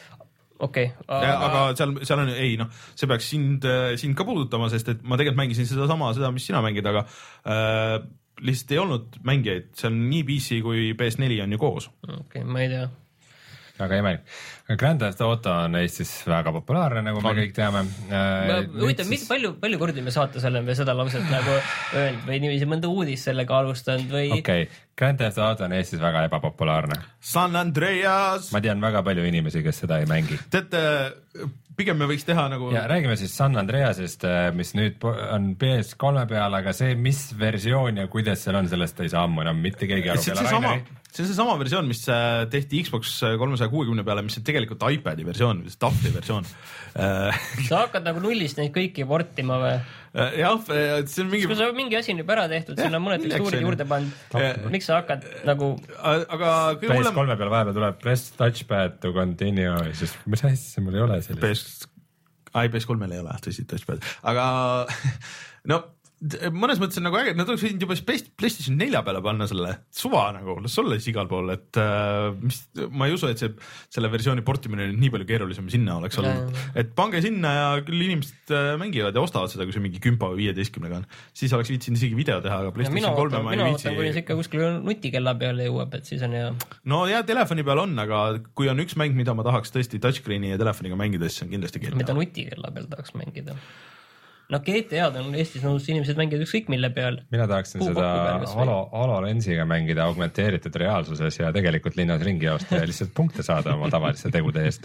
Speaker 3: Okei. Okay,
Speaker 1: aga seal, seal on, ei noh, see peaks sind, sind ka puudutama, sest et ma tegelikult mängisin seda sama, seda, mis sina mängid, aga äh, lihtsalt ei olnud mängijaid, see on nii P C kui P S neli on ju koos.
Speaker 3: Okei, okay, ma ei tea.
Speaker 2: Aga imelik. Grand Theft Auto on Eestis väga populaarne, nagu me kõik teame.
Speaker 3: Huvitav, mis palju, palju kordi me saate selle või seda lauset nagu öelnud või niiviisi mõnda uudist sellega alustanud või...
Speaker 2: Okei, okay. Grand Theft Auto on Eestis väga ebapopulaarne.
Speaker 1: San Andreas!
Speaker 2: Ma tean väga palju inimesi, kes seda ei mängi.
Speaker 1: Teate, pigem me võiks teha nagu...
Speaker 2: Ja räägime siis San Andreasest, mis nüüd on P S kolme peal, aga see, mis versioon ja kuidas seal on, sellest ei saa ammu enam mitte keegi aru.
Speaker 1: See on see sama, see on see sama versioon, mis tehti Xbox kolmesaja kuuekümne peale, mis on tegelikult iPadi versioon, Staffi versioon.
Speaker 3: Sa hakkad nagu nullist neid kõiki portima või?
Speaker 1: Jah, see on mingi...
Speaker 3: Kui sa mingi asi on juba ära tehtud, sinna mõned tekstuurid juurde pannud, miks sa hakkad nagu...
Speaker 1: Aga
Speaker 2: P S kolme peal vahepeal tuleb press touchpad to continue, siis mis asja mul ei ole sellist?
Speaker 1: Ai, P S kolmel ei ole tõsi touchpad, aga no mõnes mõttes on nagu äge, nad oleks võinud juba PlayStation nelja peale panna selle suva nagu, las olla siis igal pool, et äh, mis, ma ei usu, et see, selle versiooni portimine nii palju keerulisem sinna oleks olnud, et pange sinna ja küll inimesed mängivad ja ostavad seda, kui see mingi kümpa või viieteistkümnega on, siis oleks viitsinud isegi video teha, aga PlayStation kolme ma ei viitsi.
Speaker 3: Mina ootan, kui ikka kuskil nutikella peale jõuab, et siis on hea.
Speaker 1: No jah, telefoni peal on, aga kui on üks mäng, mida ma tahaks tõesti touchscreeni ja telefoniga mängida, siis on kindlasti keeruline.
Speaker 3: Mida nutikella peal tahaks mängida? No G T A-d on Eestis nõus inimesed mängivad ükskõik mille peal.
Speaker 2: Mina tahaksin Puu seda HoloLensiga mängida augmenteeritud reaalsuses ja tegelikult linnas ringi joosta ja lihtsalt punkte saada oma tavaliste tegude eest.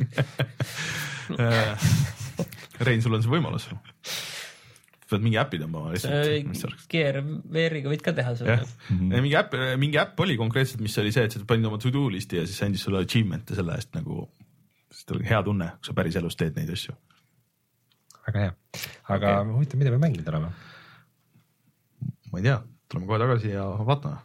Speaker 1: Rein, sul on see võimalus. Pead mingi äppi tõmbama lihtsalt.
Speaker 3: G R V R-iga võid ka teha seda.
Speaker 1: Mm-hmm. Mingi äpp, mingi äpp oli konkreetselt, mis oli see, et sa panid oma to-do listi ja siis andis sulle achievement'e selle eest nagu hea tunne, kui sa päris elus teed neid asju.
Speaker 2: Väga hea. Aga okay. Huvitav, mida me mänginud oleme?
Speaker 1: Ma ei tea, tuleme kohe tagasi ja vaatame.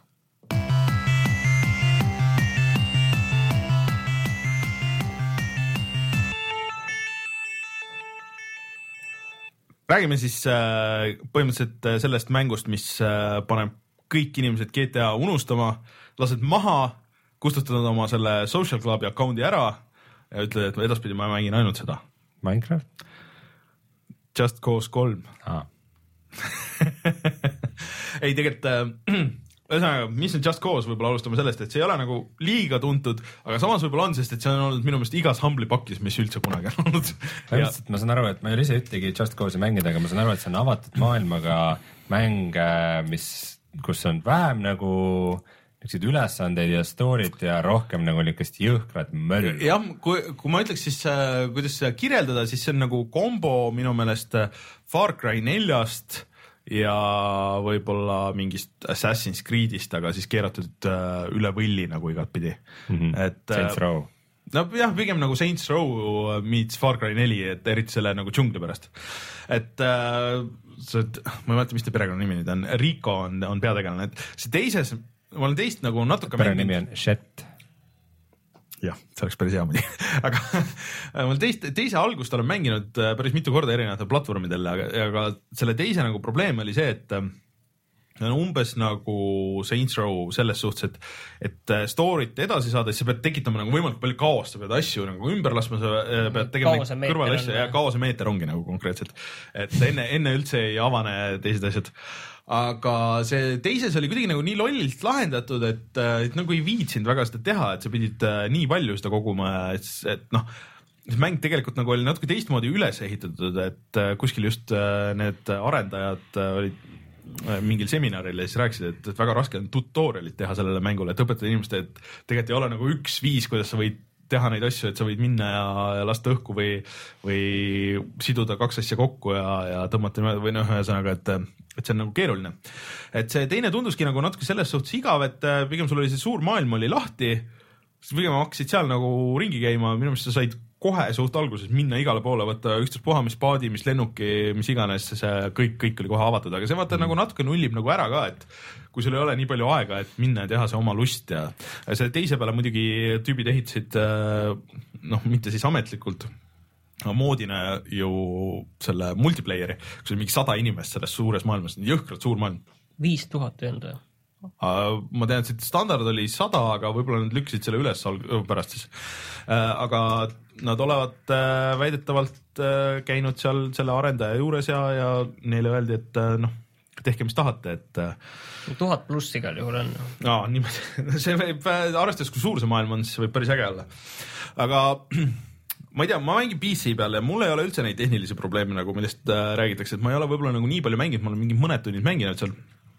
Speaker 1: Räägime siis põhimõtteliselt sellest mängust, mis paneb kõik inimesed G T A unustama, lased maha, kustutad oma selle Social Clubi account'i ära ja ütled, et edaspidi ma mängin ainult seda.
Speaker 2: Minecraft?
Speaker 1: Just Cause kolm.
Speaker 2: Ah.
Speaker 1: Ei, tegelikult äh, mis on Just Cause, võib-olla alustame sellest, et see ei ole nagu liiga tuntud, aga samas võib-olla on, sest et see on olnud minu meelest igas Humble'i pakis, mis üldse kunagi on olnud.
Speaker 2: Ja... Ma saan aru, et ma ei ole ise ühtegi Just Cause'i mängida, aga ma saan aru, et see on avatud maailmaga mäng, mis, kus on vähem nagu niisuguseid ülesandeid ja story't ja rohkem nagu niisugust jõhkrat möllu.
Speaker 1: jah, kui, kui ma ütleks siis äh,, kuidas seda kirjeldada, siis see on nagu kombo minu meelest Far Cry neljast ja võib-olla mingist Assassin's Creed'ist, aga siis keeratud äh, üle võlli nagu igatpidi
Speaker 2: mm. -hmm.
Speaker 1: et
Speaker 2: Saints Row.
Speaker 1: no jah, pigem nagu Saints Row meets Far Cry neli, et eriti selle nagu džungli pärast. Et äh, see, ma ei mäleta, mis ta perekonnanimi nüüd on, Rico on, on peategelane, et see teises ma olen teist nagu natuke
Speaker 2: perenimi on Shet.
Speaker 1: jah, see oleks päris hea muidugi aga ma olen teist, teise algust olen mänginud päris mitu korda erinevatel platvormidel, aga, aga selle teise nagu probleem oli see, et on umbes nagu Saints Row selles suhtes, et, et story't edasi saada, siis sa pead tekitama nagu võimalikult palju kaost, sa pead asju nagu ümber laskma, sa pead tegema kõrval asju ja kaose meeter ongi nagu konkreetselt, et enne, enne üldse ei avane teised asjad. Aga see teises oli kuidagi nagu nii lollilt lahendatud, et, et nagu ei viitsinud väga seda teha, et sa pidid nii palju seda koguma, et, et noh, see mäng tegelikult nagu oli natuke teistmoodi üles ehitatud, et kuskil just need arendajad olid mingil seminaril ja siis rääkisid, et, et väga raske on tutorialit teha sellele mängule, et õpetada inimestele, et tegelikult ei ole nagu üks viis, kuidas sa võid teha neid asju, et sa võid minna ja, ja lasta õhku või, või siduda kaks asja kokku ja, ja tõmmata või noh, ühesõnaga, et, et see on nagu keeruline. Et see teine tunduski nagu natuke selles suhtes igav, et pigem sul oli see suur maailm oli lahti, siis pigem hakkasid seal nagu ringi käima, minu meelest sa said kohe suht alguses minna igale poole, võtta ükstaspuha, mis paadi, mis lennuki, mis iganes, see kõik, kõik oli kohe avatud, aga see vaata mm. nagu natuke nullib nagu ära ka, et kui sul ei ole nii palju aega, et minna ja teha see oma lust ja selle teise peale muidugi tüübid ehitasid noh, mitte siis ametlikult moodina ju selle multiplayeri, kus oli mingi sada inimest selles suures maailmas, jõhkralt suur maailm.
Speaker 3: viis tuhat ei olnud või?
Speaker 1: Ma tean, et standard oli sada, aga võib-olla nad lükkasid selle üles pärast siis. Aga nad olevat väidetavalt käinud seal selle arendaja juures ja, ja neile öeldi, et noh, tehke mis tahate, et
Speaker 3: tuhat pluss igal juhul on.
Speaker 1: No, niimoodi. See võib, arvestades kui suur see maailm on, siis võib päris äge olla. Aga ma ei tea, ma mängin P C peal ja mul ei ole üldse neid tehnilisi probleeme, nagu millest räägitakse, et ma ei ole võib-olla nagu nii palju mänginud, ma olen mingi mõned tunnid mänginud seal.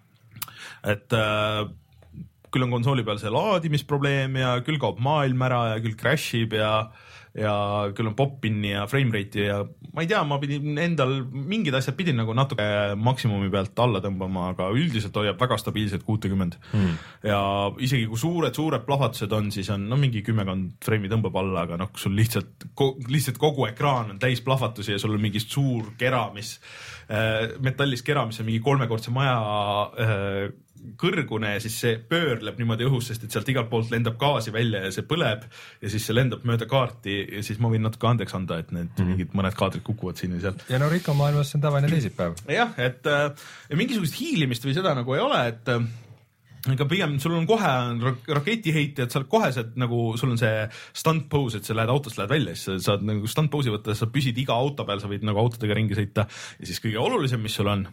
Speaker 1: Et äh, küll on konsooli peal see laadimisprobleem ja küll kaob maailm ära ja küll crashib ja, ja küll on pop-in'i ja frame rate'i ja ma ei tea, ma pidin endal, mingid asjad pidin nagu natuke maksimumi pealt alla tõmbama, aga üldiselt hoiab väga stabiilselt kuutekümmend mm. ja isegi kui suured, suured plahvatused on, siis on no mingi kümmekond frame'i tõmbab alla, aga noh, sul lihtsalt, lihtsalt kogu ekraan on täis plahvatusi ja sul on mingi suur kera, mis äh, metallist kera, mis on mingi kolmekordse maja äh, kõrgune ja siis see pöörleb niimoodi õhus, sest et sealt igalt poolt lendab gaasi välja ja see põleb ja siis see lendab mööda kaarti ja siis ma võin natuke andeks anda, et need mm. mingid mõned kaadrid kukuvad siin ja seal.
Speaker 2: Ja no Rico maailmas on tavaline teisipäev.
Speaker 1: jah, et äh, mingisugust hiilimist või seda nagu ei ole, et äh, ega pigem sul on kohe raketiheitjad, sa oled kohe see, nagu sul on see stunt pose, et sa lähed autost, lähed välja, siis sa saad nagu stunt pose'i võtta, sa püsid iga auto peal, sa võid nagu autodega ringi sõita ja siis kõige olulisem, mis sul on,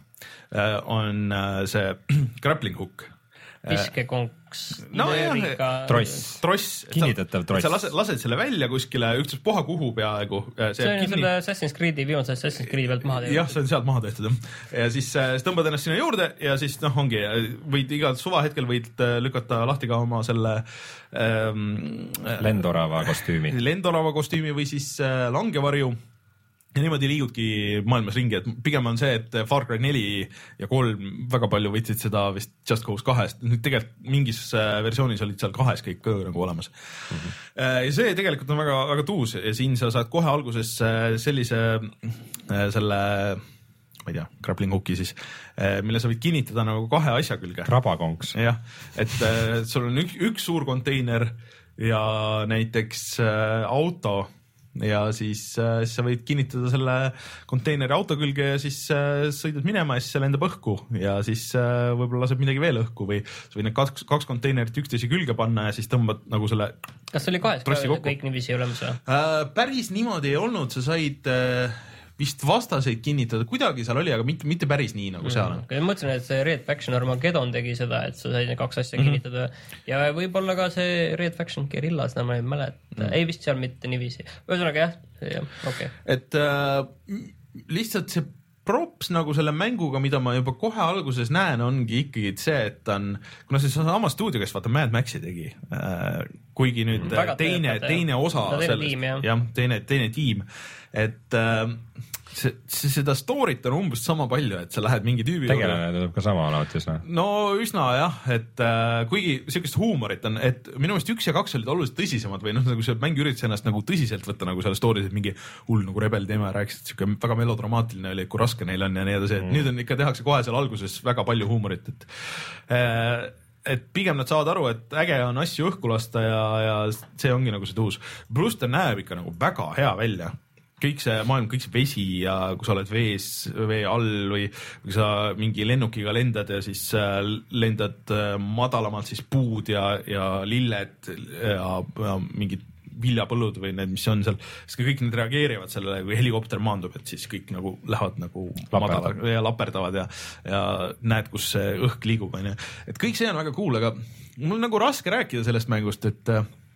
Speaker 1: on see grappling hook.
Speaker 3: Piskekonks,
Speaker 1: no,
Speaker 3: nööriga.
Speaker 2: Tross,
Speaker 1: tross,
Speaker 2: kinnitatav tross.
Speaker 1: sa lased, lased selle välja kuskile, üksteist puha kuhu peaaegu.
Speaker 3: See, see on kinni... selle Assassin's Creed'i, viimase Assassin's Creed'i pealt maha tehtud.
Speaker 1: jah, see on sealt maha tehtud. Ja siis äh, tõmbad ennast sinna juurde ja siis noh, ongi, võid igal suva hetkel võid lükata lahti ka oma selle ähm,
Speaker 2: lendorava kostüümi.
Speaker 1: Lendorava kostüümi või siis äh, langevarju. Ja niimoodi liigudki maailmas ringi, et pigem on see, et Far Cry neli ja kolm väga palju võtsid seda vist Just Cause kahest, nüüd tegelikult mingis versioonis olid seal kahes kõik nagu olemas mm-hmm. ja see tegelikult on väga, väga tuus ja siin sa saad kohe alguses sellise selle ma ei tea, grappling hooki siis, mille sa võid kinnitada nagu kahe asja külge.
Speaker 2: Rabakonks.
Speaker 1: jah, et sul on üks, üks suur konteiner ja näiteks auto ja siis, siis sa võid kinnitada selle konteineri auto külge ja siis sõidad minema ja siis see lendab õhku ja siis võib-olla laseb midagi veel õhku või sa võid need kaks, kaks konteinerit üksteise külge panna ja siis tõmbad nagu selle
Speaker 3: kas see oli kahes ka kõik niiviisi olemas või?
Speaker 1: Äh, päris niimoodi ei olnud, sa said äh, vist vastaseid kinnitada, kuidagi seal oli, aga mitte, mitte päris nii nagu seal on.
Speaker 3: Mm, ma mõtlesin, et see Red Faction Armageddon tegi seda, et sa said kaks asja mm-hmm. kinnitada ja võib-olla ka see Red Faction Guerrilla, seda ma ei mäleta. Mm. Ei vist seal mitte niiviisi. Ühesõnaga jah, jah, okei. Okay.
Speaker 1: Et äh, lihtsalt see props nagu selle mänguga, mida ma juba kohe alguses näen, ongi ikkagi see, et ta on, kuna see sama stuudio, kes vaata Mad Maxi tegi, kuigi nüüd Väga teine, töötab, teine osa
Speaker 3: no, teine
Speaker 1: sellest,
Speaker 3: tiim, jah.
Speaker 1: jah, teine, teine tiim, et see, see, seda story't on umbes sama palju, et sa lähed mingi tüübi
Speaker 2: tegelane tuleb ka sama alati üsna.
Speaker 1: No üsna jah, et äh, kuigi sellist huumorit on, et minu meelest üks ja kaks olid oluliselt tõsisemad või noh, nagu see mäng üritas ennast nagu tõsiselt võtta nagu selle story's, et mingi hull nagu rebel teema rääkis, et siuke väga melodramaatiline oli, kui raske neil on ja nii edasi, et mm. nüüd on ikka tehakse kohe seal alguses väga palju huumorit, et äh, et pigem nad saavad aru, et äge on asju õhku lasta ja, ja see ongi nagu see tuus. Pluss ta näeb ikka nagu väga hea välja. Kõik see maailm, kõik see vesi ja kui sa oled vees, vee all või kui sa mingi lennukiga lendad ja siis lendad madalamalt siis puud ja, ja lilled ja, ja mingid viljapõllud või need, mis on seal, siis kõik need reageerivad sellele, kui helikopter maandub, et siis kõik nagu lähevad nagu madala ja laperdavad ja, ja näed, kus see õhk liigub, on ju. Et kõik see on väga cool, aga mul on nagu raske rääkida sellest mängust, et,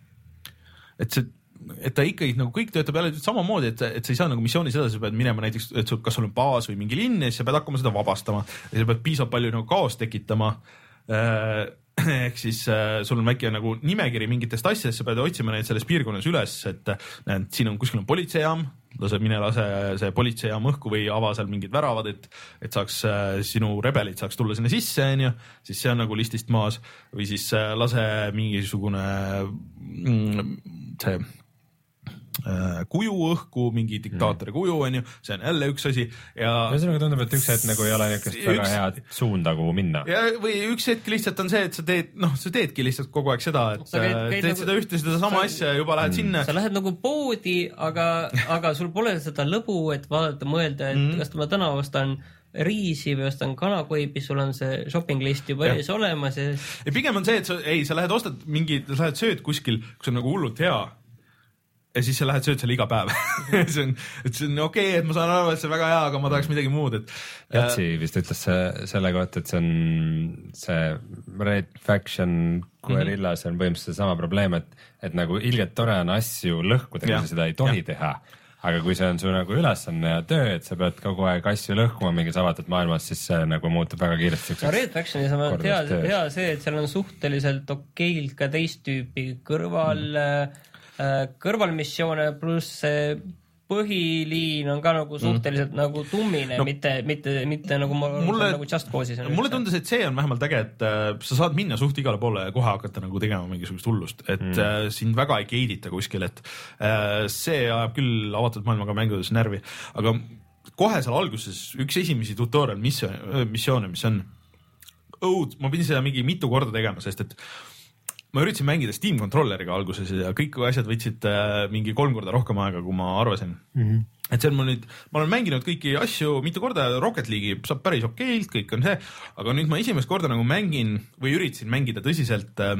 Speaker 1: et see et ta ikkagi nagu kõik töötab jälle samamoodi, et, et sa ei saa nagu missioonis edasi, sa pead minema näiteks, et sul, kas sul on baas või mingi linn ja siis sa pead hakkama seda vabastama ja sa pead piisavalt palju nagu kaost tekitama äh, ehk siis äh, sul on väike nagu nimekiri mingitest asjadest, sa pead otsima neid selles piirkonnas üles, et näed, siin on kuskil on politseijaam, lase mine lase see politseijaam õhku või ava seal mingid väravad, et, et saaks äh, sinu rebelid saaks tulla sinna sisse, on ju, siis see on nagu listist maas või siis äh, lase mingisugune mm, see kuju õhku, mingi diktaatori kuju on ju, see on jälle üks asi ja
Speaker 2: ühesõnaga tundub, et üks hetk nagu ei ole niisugust väga üks... head suunda, kuhu minna.
Speaker 1: Ja, või üks hetk lihtsalt on see, et sa teed, noh, sa teedki lihtsalt kogu aeg seda, et sa käid, käid teed nagu... seda ühte, seda sama sa... asja ja juba lähed mm. sinna.
Speaker 3: Sa lähed nagu poodi, aga, aga sul pole seda lõbu, et vaadata, mõelda, et mm. kas ma täna ostan riisi või ostan kanakoibi, sul on see shopping list juba ees olemas ja...
Speaker 1: ja pigem on see, et sa, ei, sa lähed ostad mingi, sa lähed sööd kuskil, kus on nagu hullult hea ja siis sa lähed sööd selle iga päev. see on, et see on okei okay,, et ma saan aru, et see on väga hea, aga ma tahaks midagi muud, et
Speaker 2: Jatsi vist ütles see, selle kohta, et see on see Red Faction Guerillas mm -hmm. on põhimõtteliselt sama probleem, et, et nagu ilgelt tore on asju lõhkuda, kui sa seda ei tohi ja. teha, aga kui see on su nagu ülesanne ja töö, et sa pead kogu aeg asju lõhkuma mingis avatud maailmas, siis see nagu muutub väga kiiresti.
Speaker 3: No Red Factionis on hea, hea see, et seal on suhteliselt okeilt ka teist tüüpi kõrval mm. kõrvalmissioone pluss see põhiliin on ka nagu suhteliselt mm. nagu tummine no,, mitte, mitte, mitte nagu, mulle, nagu Just Cause'is.
Speaker 1: Mulle tundus, et see on vähemalt äge, et äh, sa saad minna suht igale poole ja kohe hakata nagu tegema mingisugust hullust, et mm. äh, sind väga ei geidita kuskil, et äh, see ajab küll avatud maailmaga mängudes närvi, aga kohe seal alguses üks esimesi tutorial missioone, missioone, mis on õud, ma pidin seda mingi mitu korda tegema, sest et ma üritasin mängida Steam Controlleriga alguses ja kõik asjad võtsid äh, mingi kolm korda rohkem aega, kui ma arvasin. Mm -hmm. et see on mul nüüd, ma olen mänginud kõiki asju mitu korda, Rocket League'i saab päris okeilt, kõik on see, aga nüüd ma esimest korda nagu mängin või üritasin mängida tõsiselt äh,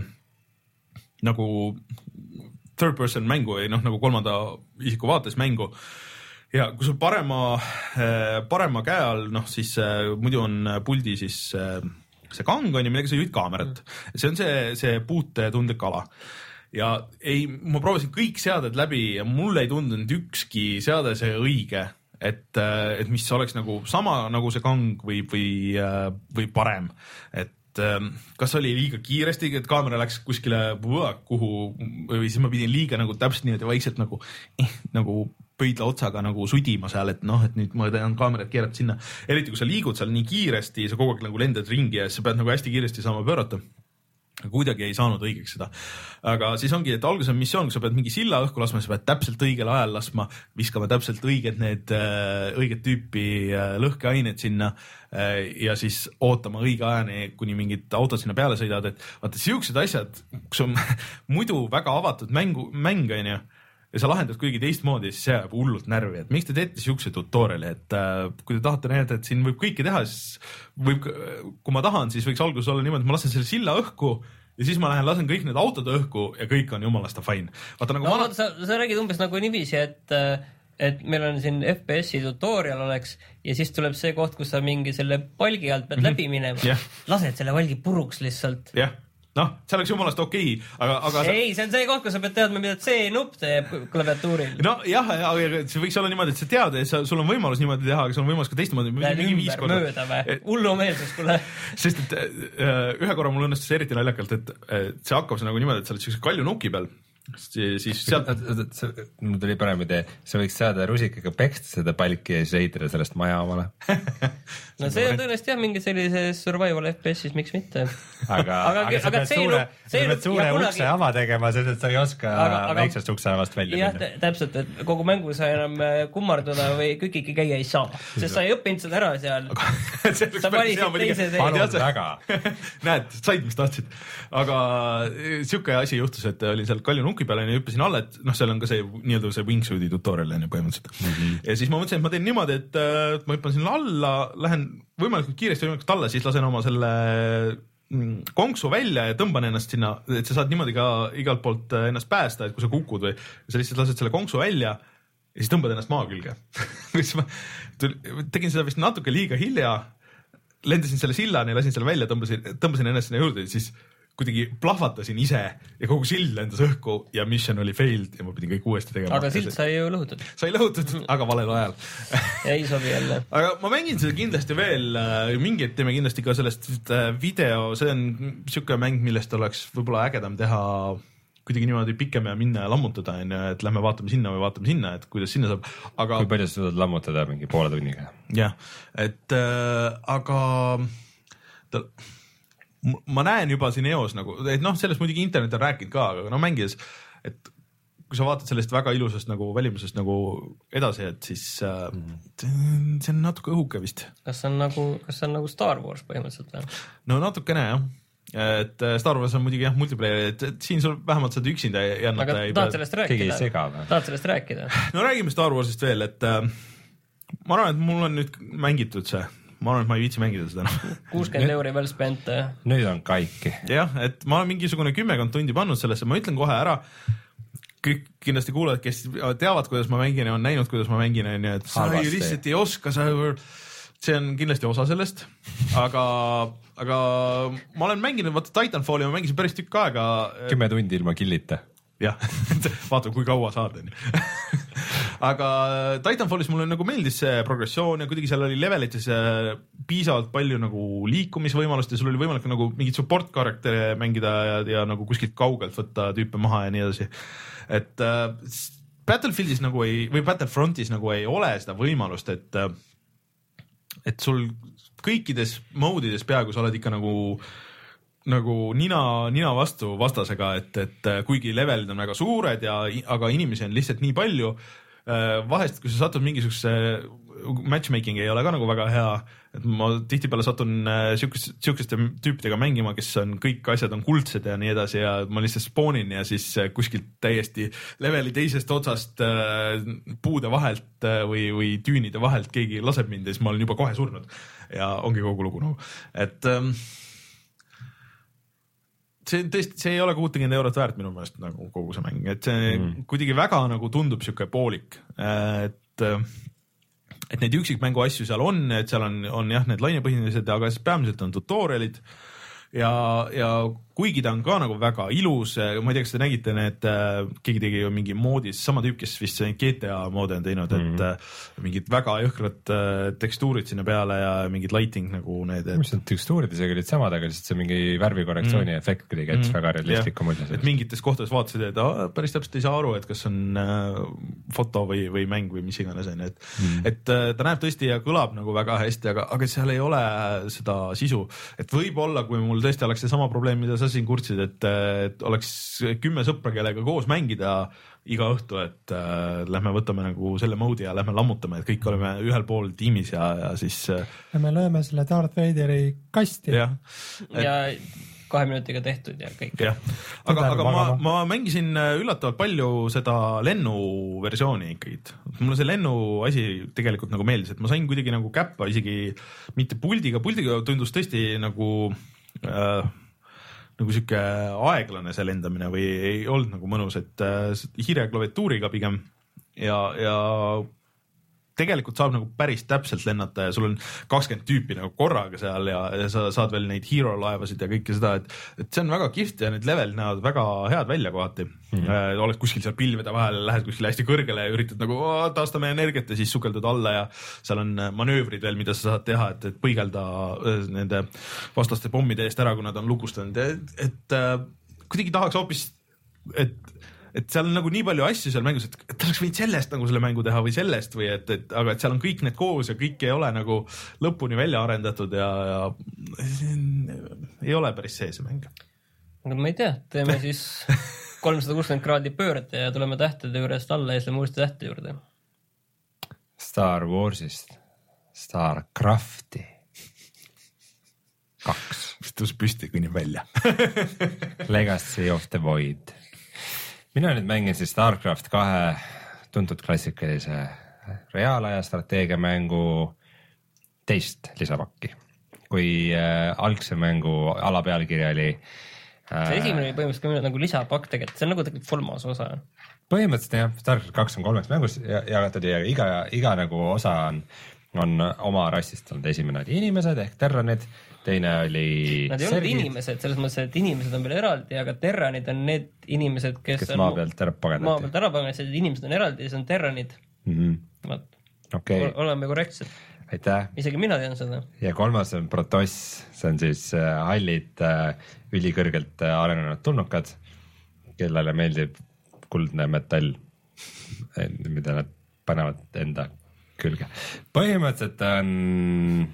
Speaker 1: nagu third person mängu või noh, nagu kolmanda isiku vaates mängu. Ja kui sul parema, äh, parema käe all, noh siis äh, muidu on puldi siis äh, see kang on ja millega sa juhid kaamerat. See on see, see puutetundlik ala. Ja ei, ma proovisin kõik seaded läbi ja mulle ei tundunud ükski seade see õige, et, et mis oleks nagu sama nagu see kang või, või, või parem. Et kas oli liiga kiiresti, et kaamera läks kuskile kuhu või siis ma pidin liiga nagu täpselt niimoodi vaikselt nagu, eh, nagu pöidla otsaga nagu sudima seal, et noh, et nüüd ma tean kaamerat keerata sinna. Eriti kui sa liigud seal nii kiiresti, sa kogu aeg nagu lendad ringi ja sa pead nagu hästi kiiresti saama pöörata. Kuidagi ei saanud õigeks seda. Aga siis ongi, et alguses on missioon, kui sa pead mingi silla õhku laskma, sa pead täpselt õigel ajal laskma, viskama täpselt õiged need õiget tüüpi lõhkeained sinna ja siis ootama õige ajani, kuni mingid autod sinna peale sõidavad, et vaata siuksed asjad, kus on muidu väga avatud mängu, mäng on ju, ja sa lahendad kõigi teistmoodi, siis see jääb hullult närvi, et miks te teete siukse tutoriali, et äh, kui te tahate näidata, et siin võib kõike teha, siis võib, kui ma tahan, siis võiks alguses olla niimoodi, et ma lasen selle silla õhku ja siis ma lähen, lasen kõik need autod õhku ja kõik on jumalasta fine. Vaata nagu
Speaker 3: no,
Speaker 1: ma...
Speaker 3: sa, sa räägid umbes nagu niiviisi, et et meil on siin F P S-i tutorial oleks ja siis tuleb see koht, kus sa mingi selle palgi alt pead mm -hmm. läbi minema. Yeah. Lased selle palgi puruks lihtsalt.
Speaker 1: jah yeah. noh, see oleks jumalast okei okay,, aga, aga
Speaker 3: ei, see on see koht, kus sa pead teadma, mida C-nupp teeb klaviatuuril.
Speaker 1: no jah, aga see võiks olla niimoodi, et sa tead, et sa, sul on võimalus niimoodi teha, aga sul on võimalus ka teistmoodi.
Speaker 3: Lähed ümber mööda või? Hullumeelsus, kuule.
Speaker 1: Sest et ühe korra mul õnnestus eriti naljakalt, et see hakkab see nagu niimoodi, et sa oled sellise kalju nuki peal, siis sealt
Speaker 2: mul tuli parem idee, sa võiks saada rusikaga peksta seda palki ja siis ehitada sellest maja omale.
Speaker 3: no see on tõenäoliselt jah, mingi sellises survival F P S-is, miks mitte.
Speaker 2: aga, aga, aga sa pead suure, sa pead suure ukse ava tegema, sest et sa ei oska aga, aga, väiksest ukse avast välja
Speaker 3: jah, minna. Täpselt, et kogu mängu sa enam kummarduda või kükiki käia ei saa, sest sa ei õppinud seda ära seal. sa valisid teise tee.
Speaker 2: Palun väga.
Speaker 1: Näed, said, mis tahtsid. Aga siuke asi juhtus, et oli seal kalju nuki peale ja hüppasin alla, et noh, seal on ka see nii-öelda see wingsuit'i tutorial on ju põhimõtteliselt. Mm -hmm. Ja siis ma mõtlesin, et ma teen niimoodi, et äh, ma hüppan sinna alla, lähen võimalikult kiiresti võimalikult alla, siis lasen oma selle konksu välja ja tõmban ennast sinna, et sa saad niimoodi ka igalt poolt ennast päästa, et kui sa kukud või sa lihtsalt lased selle konksu välja ja siis tõmbad ennast maa külge. ma tegin seda vist natuke liiga hilja, lendasin selle sillani, lasin selle välja, tõmbasin, tõmbasin ennast sinna juurde ja siis kuidagi plahvatasin ise ja kogu sild lendas õhku ja mission oli failed ja ma pidin kõik uuesti tegema.
Speaker 3: Aga sild sai ju lõhutud.
Speaker 1: Sai lõhutud, aga valel ajal.
Speaker 3: ei sobi jälle.
Speaker 1: Aga ma mängin seda kindlasti veel, mingid teeme kindlasti ka sellest video, see on siuke mäng, millest oleks võib-olla ägedam teha kuidagi niimoodi pikem ja minna ja lammutada, et lähme vaatame sinna või vaatame sinna, et kuidas sinna saab. Aga...
Speaker 2: Kui palju sa suudad lammutada mingi poole tunniga?
Speaker 1: Jah, et äh, aga ta... ma näen juba siin eos nagu, et noh, sellest muidugi internet on rääkinud ka, aga no mängides, et kui sa vaatad sellest väga ilusast nagu välimusest nagu edasi, et siis äh, mm. see on natuke õhuke vist.
Speaker 3: Kas see on nagu, kas see on nagu Star Wars põhimõtteliselt?
Speaker 1: No natukene jah. Et Star Wars on muidugi jah multiplayer, et, et siin sul vähemalt saad üksinda jännata.
Speaker 3: Aga tahad sellest rääkida? Tahad sellest rääkida?
Speaker 1: No räägime Star Warsist veel, et äh, ma arvan, et mul on nüüd mängitud see. Ma arvan, et ma ei viitsi mängida seda.
Speaker 3: kuuskümmend euri veel spent.
Speaker 2: Nüüd on kaiki.
Speaker 1: Jah, et ma olen mingisugune kümmekond tundi pannud sellesse, ma ütlen kohe ära, kõik kindlasti kuulajad, kes teavad, kuidas ma mängin ja on näinud, kuidas ma mängin, on ju, et sa ju lihtsalt ei oska, sa... see on kindlasti osa sellest, aga, aga ma olen mänginud, vaata Titanfalli ma mängisin päris tükk aega.
Speaker 2: Kümme tundi ilma killita.
Speaker 1: Jah, vaata kui kaua saad. Aga Titanfallis mulle nagu meeldis see progressioon ja kuidagi seal oli levelites piisavalt palju nagu liikumisvõimalust ja sul oli võimalik nagu mingid support karaktere mängida ja, ja nagu kuskilt kaugelt võtta tüüpe maha ja nii edasi. Et äh, Battlefieldis nagu ei, või Battlefrontis nagu ei ole seda võimalust, et et sul kõikides moodides peaaegu sa oled ikka nagu nagu nina, nina vastu vastasega, et, et kuigi levelid on väga suured ja, aga inimesi on lihtsalt nii palju, vahest, kui sa satud mingisuguse matchmaking ei ole ka nagu väga hea, et ma tihtipeale satun siukest, siukeste tüüpidega mängima, kes on, kõik asjad on kuldsed ja nii edasi ja ma lihtsalt spawnin ja siis kuskilt täiesti leveli teisest otsast puude vahelt või, või tüünide vahelt keegi laseb mind ja siis ma olen juba kohe surnud ja ongi kogu lugu nagu, et see tõesti, see ei ole kuutekümmet eurot väärt minu meelest nagu kogu see mäng, et see mm. kuidagi väga nagu tundub siuke poolik, et et neid üksikmängu asju seal on, et seal on, on jah, need lainepõhilised, aga siis peamiselt on tutorialid ja, ja kuigi ta on ka nagu väga ilus, ma ei tea, kas te nägite need, keegi tegi ju mingi moodis, sama tüüp, kes vist G T A moodi on teinud, et mm. mingid väga jõhkrad tekstuurid sinna peale ja mingid lighting nagu need.
Speaker 2: Mis need tekstuurid isegi olid samad, aga lihtsalt see mingi värvikorrektsiooni mm. efekt kuidagi jättis mm. väga realistliku mulje.
Speaker 1: Et mingites kohtades vaatasid, et ah, päris täpselt ei saa aru, et kas on äh, foto või, või mäng või mis iganes on, et, mm. et äh, ta näeb tõesti ja kõlab nagu väga hästi, aga, aga seal ei ole seda sisu, et võib-olla, kui mul tõesti oleks see sama probleem, mida sa siin kurtsid, et, et oleks kümme sõpra, kellega koos mängida iga õhtu, et äh, lähme võtame nagu selle moodi ja lähme lammutame, et kõik oleme ühel pool tiimis ja, ja siis äh,
Speaker 4: ja me lööme selle Darth Vaderi kasti.
Speaker 1: Ja,
Speaker 3: et, ja kahe minutiga tehtud ja kõik.
Speaker 1: Ja. Aga, aga ma, ma mängisin üllatavalt palju seda lennuversiooni ikkagi. Mulle see lennu asi tegelikult nagu meeldis, et ma sain kuidagi nagu käppa isegi mitte puldiga, puldiga tundus tõesti nagu äh, nagu siuke aeglane see lendamine või ei olnud nagu mõnus, et äh, hiire klaviatuuriga pigem ja, ja tegelikult saab nagu päris täpselt lennata ja sul on kakskümmend tüüpi nagu korraga seal ja, ja sa saad veel neid hero laevasid ja kõike seda, et, et see on väga kihvt ja need level näevad väga head välja kohati mm. -hmm. Äh, oled kuskil seal pilvede vahel, lähed kuskile hästi kõrgele ja üritad nagu taastame energiat ja siis sukeldud alla ja seal on manöövrid veel, mida sa saad teha, et, et põigelda nende vastaste pommide eest ära, kui nad on lukustanud, et, et äh, kuidagi tahaks hoopis, et et seal on nagu nii palju asju seal mängus, et, et oleks võinud sellest nagu selle mängu teha või sellest või et, et aga et seal on kõik need koos ja kõik ei ole nagu lõpuni välja arendatud ja, ja ei ole päris see see mäng.
Speaker 3: aga ma ei tea, teeme siis kolmsada kuuskümmend kraadi pööret ja tuleme tähtede juurest alla ja siis lähme uuesti tähtede juurde.
Speaker 2: Star Warsist Starcrafti kaks.
Speaker 1: Tõus püsti, kõnib välja.
Speaker 2: Legacy of the Void. Mina nüüd mängin siis Starcraft kahe tuntud klassikalise reaalaja strateegiamängu teist lisapakki. Kui äh, algse mängu alapealkiri oli äh,
Speaker 3: see esimene oli põhimõtteliselt nagu lisapakk tegelikult, see on nagu tegelikult kolmas osa.
Speaker 2: Põhimõtteliselt jah, Starcraft kaks on kolmeks mängus jagatud ja iga, iga nagu osa on, on oma rassist olnud. Esimene oli inimesed ehk terranid, teine oli
Speaker 3: nad ei olnud inimesed, selles mõttes, et inimesed on veel eraldi, aga terranid on need inimesed, kes, kes
Speaker 2: on maa pealt ära pagendati.
Speaker 3: Maa pealt ära pagendati, inimesed on eraldi ja see on terranid.
Speaker 2: Mm -hmm. okay.
Speaker 3: Oleme korrektsed.
Speaker 2: Aitäh.
Speaker 3: Isegi mina tean seda.
Speaker 2: Ja kolmas on Protoss, see on siis äh, hallid äh, ülikõrgelt äh, arenenud tulnukad, kellele meeldib kuldne metall, mida nad panevad enda külge. Põhimõtteliselt on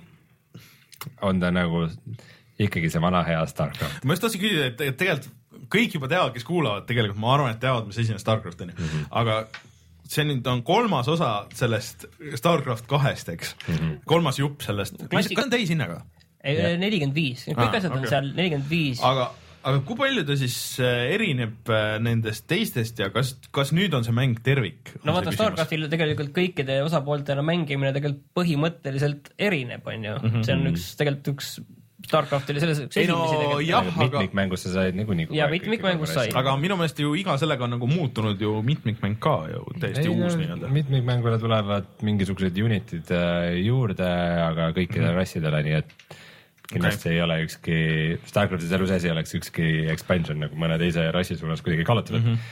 Speaker 2: on ta nagu ikkagi see vana hea Starcraft.
Speaker 1: Ma just tahtsin küsida, et tegelikult kõik juba teavad, kes kuulavad, tegelikult ma arvan, et teavad, mis esimene Starcraft on, mm -hmm. aga see nüüd on kolmas osa sellest Starcraft kahest, eks? Mm -hmm. Kolmas jupp sellest. Klassik... Kas on täishinnaga?
Speaker 3: nelikümmend viis, kõik
Speaker 1: ah,
Speaker 3: asjad on okay. seal nelikümmend viis.
Speaker 1: Aga, aga kui palju ta siis erineb nendest teistest ja kas, kas nüüd on see mäng tervik?
Speaker 3: No vaata, Starcraftil tegelikult kõikide osapooltena mängimine tegelikult põhimõtteliselt erineb, on ju. Mm -hmm. See on üks, tegelikult üks Starcraftil selles üks
Speaker 1: ei no jah, aga
Speaker 2: mitmikmängus sa said niikuinii.
Speaker 3: Ja mitmikmängus sai.
Speaker 1: Aga minu meelest ju iga sellega on nagu muutunud ju mitmikmäng ka ju täiesti ei, uus nii-öelda.
Speaker 2: Mitmikmängule tulevad mingisugused unitid juurde, aga kõikidele mm -hmm. rassidele, nii et kindlasti okay. ei ole ükski, Starcraftis elu sees ei oleks ükski expansion nagu mõne teise rassi suunas kuidagi kallutatud. Mm -hmm.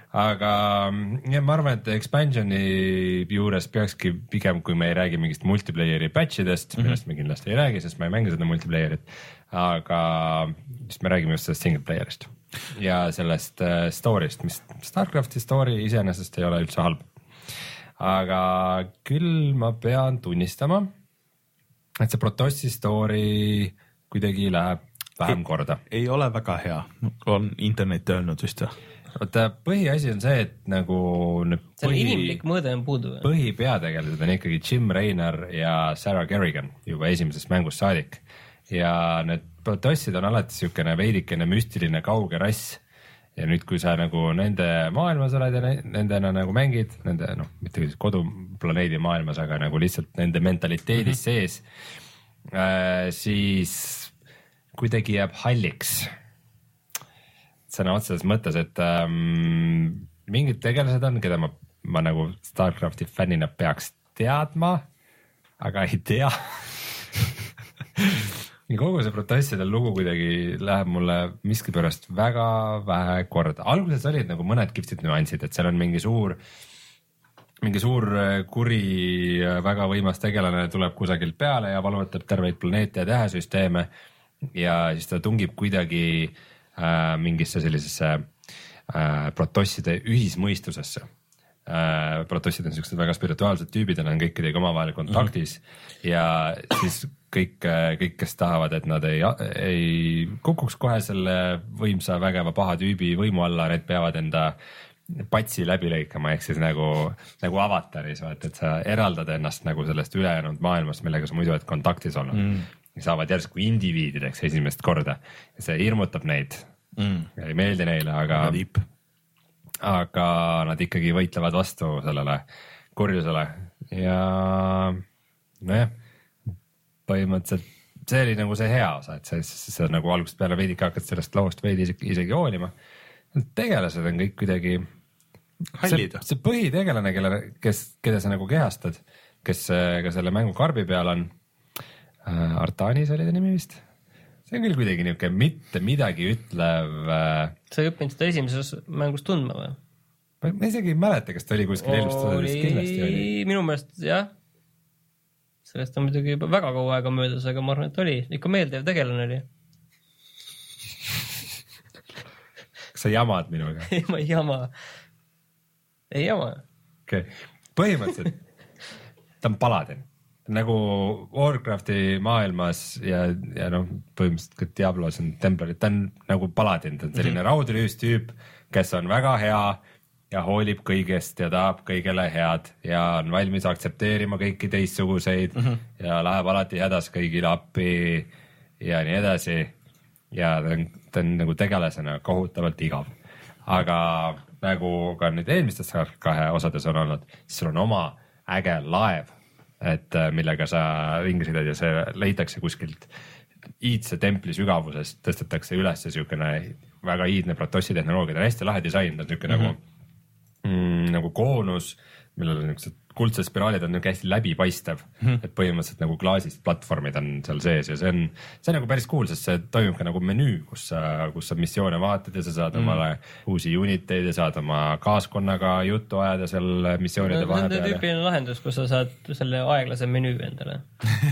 Speaker 2: Aga ja ma arvan, et expansioni juures peakski pigem, kui me ei räägi mingist multiplayeri patchidest, mm -hmm. millest me kindlasti ei räägi, sest ma ei mängi seda multiplayerit, aga siis me räägime just sellest single playerist ja sellest uh, story'st, mis Starcrafti story iseenesest ei ole üldse halb. Aga küll ma pean tunnistama, et see Protossi story kuidagi läheb vähem ei, korda.
Speaker 1: Ei ole väga hea, on internet öelnud vist jah.
Speaker 2: Oota, põhiasi on see, et nagu
Speaker 3: see põhi, inimlik mõõde on puudu.
Speaker 2: Põhipeategelased on ikkagi Jim Raynor ja Sarah Kerrigan juba esimesest mängust saadik ja need protossid on alati siukene veidikene müstiline kauge rass ja nüüd, kui sa nagu nende maailmas oled ja nendena nagu mängid, nende noh, mitte siis koduplaneedi maailmas, aga nagu lihtsalt nende mentaliteedis mm -hmm. sees, äh, siis kuidagi jääb halliks sõna otseses mõttes, et ähm, mingid tegelased on, keda ma, ma nagu Starcrafti fännina peaks teadma, aga ei tea. Kogu see protosside lugu kuidagi läheb mulle miskipärast väga vähe korda. Alguses olid nagu mõned kihvtid nüansid, et seal on mingi suur, mingi suur kuri, väga võimas tegelane tuleb kusagilt peale ja valutab terveid planeete ja tähesüsteeme ja siis ta tungib kuidagi Äh, mingisse sellisesse äh, protosside ühismõistusesse. Äh, protossid on sellised väga spirituaalsed tüübid ja nad on kõikidega omavahel kontaktis mm -hmm. ja siis kõik, kõik, kes tahavad, et nad ei, ei kukuks kohe selle võimsa vägeva paha tüübi võimu alla, need peavad enda patsi läbi lõikama, ehk siis nagu, nagu avataris, vaat, et sa eraldad ennast nagu sellest ülejäänud maailmast, millega sa muidu oled kontaktis olnud mm. ja saavad järsku indiviidideks esimest korda ja see hirmutab neid mm. ja ei meeldi neile, aga, aga nad ikkagi võitlevad vastu sellele kurjusele ja nojah, põhimõtteliselt see oli nagu see hea osa, et sa, sa nagu algusest peale veidike hakkad sellest loost veidi isegi, isegi hoolima. Tegelased on kõik kuidagi, see, see põhitegelane, kelle, kes, keda sa nagu kehastad, kes ka selle mängu karbi peal on. Artanis oli ta nimi vist. See on küll kuidagi niuke mitte midagi ütlev.
Speaker 3: Sa ei õppinud seda esimeses mängus tundma või?
Speaker 2: Ma isegi ei mäleta, kas ta oli kuskil eelmist oli... kindlasti oli.
Speaker 3: Minu meelest jah. Sellest on muidugi juba väga kaua aega möödas, aga ma arvan, et oli. Ikka meeldiv tegelane oli.
Speaker 2: Kas sa jamad minuga?
Speaker 3: Ei, ma ei jama. Ei jama.
Speaker 2: Okay. Põhimõtteliselt ta on paladin. Nagu Warcrafti maailmas ja, ja noh, põhimõtteliselt ka Diablos on Templerid. Ta on nagu paladin. Ta on selline mm-hmm. raudrüüs tüüp, kes on väga hea ja hoolib kõigest ja tahab kõigele head ja on valmis aktsepteerima kõiki teistsuguseid mm-hmm. ja läheb alati hädas kõigile appi ja nii edasi. Ja ta on, ta on nagu tegelasena kohutavalt igav. Aga nagu ka nüüd eelmistes kahe osades on olnud, siis sul on oma äge laev, et millega sa ringi sõidad ja see leitakse kuskilt iidse templi sügavusest, tõstetakse üles niisugune väga iidne protossi tehnoloogia, ta on hästi lahe disain, ta on niisugune mm-hmm. nagu Mm, nagu koonus, millel on niisugused kuldsed spiraalid on niisugune hästi läbipaistev hmm. et põhimõtteliselt nagu klaasist platvormid on seal sees ja see on, see on nagu päris cool, sest see toimub ka nagu menüü, kus sa, kus sa missioone vaatad ja sa saad hmm. omale uusi uniteid ja saad oma kaaskonnaga juttu ajada seal missioonide no, vahepeal. See on
Speaker 3: tüüpiline lahendus, kus sa saad selle aeglase menüü endale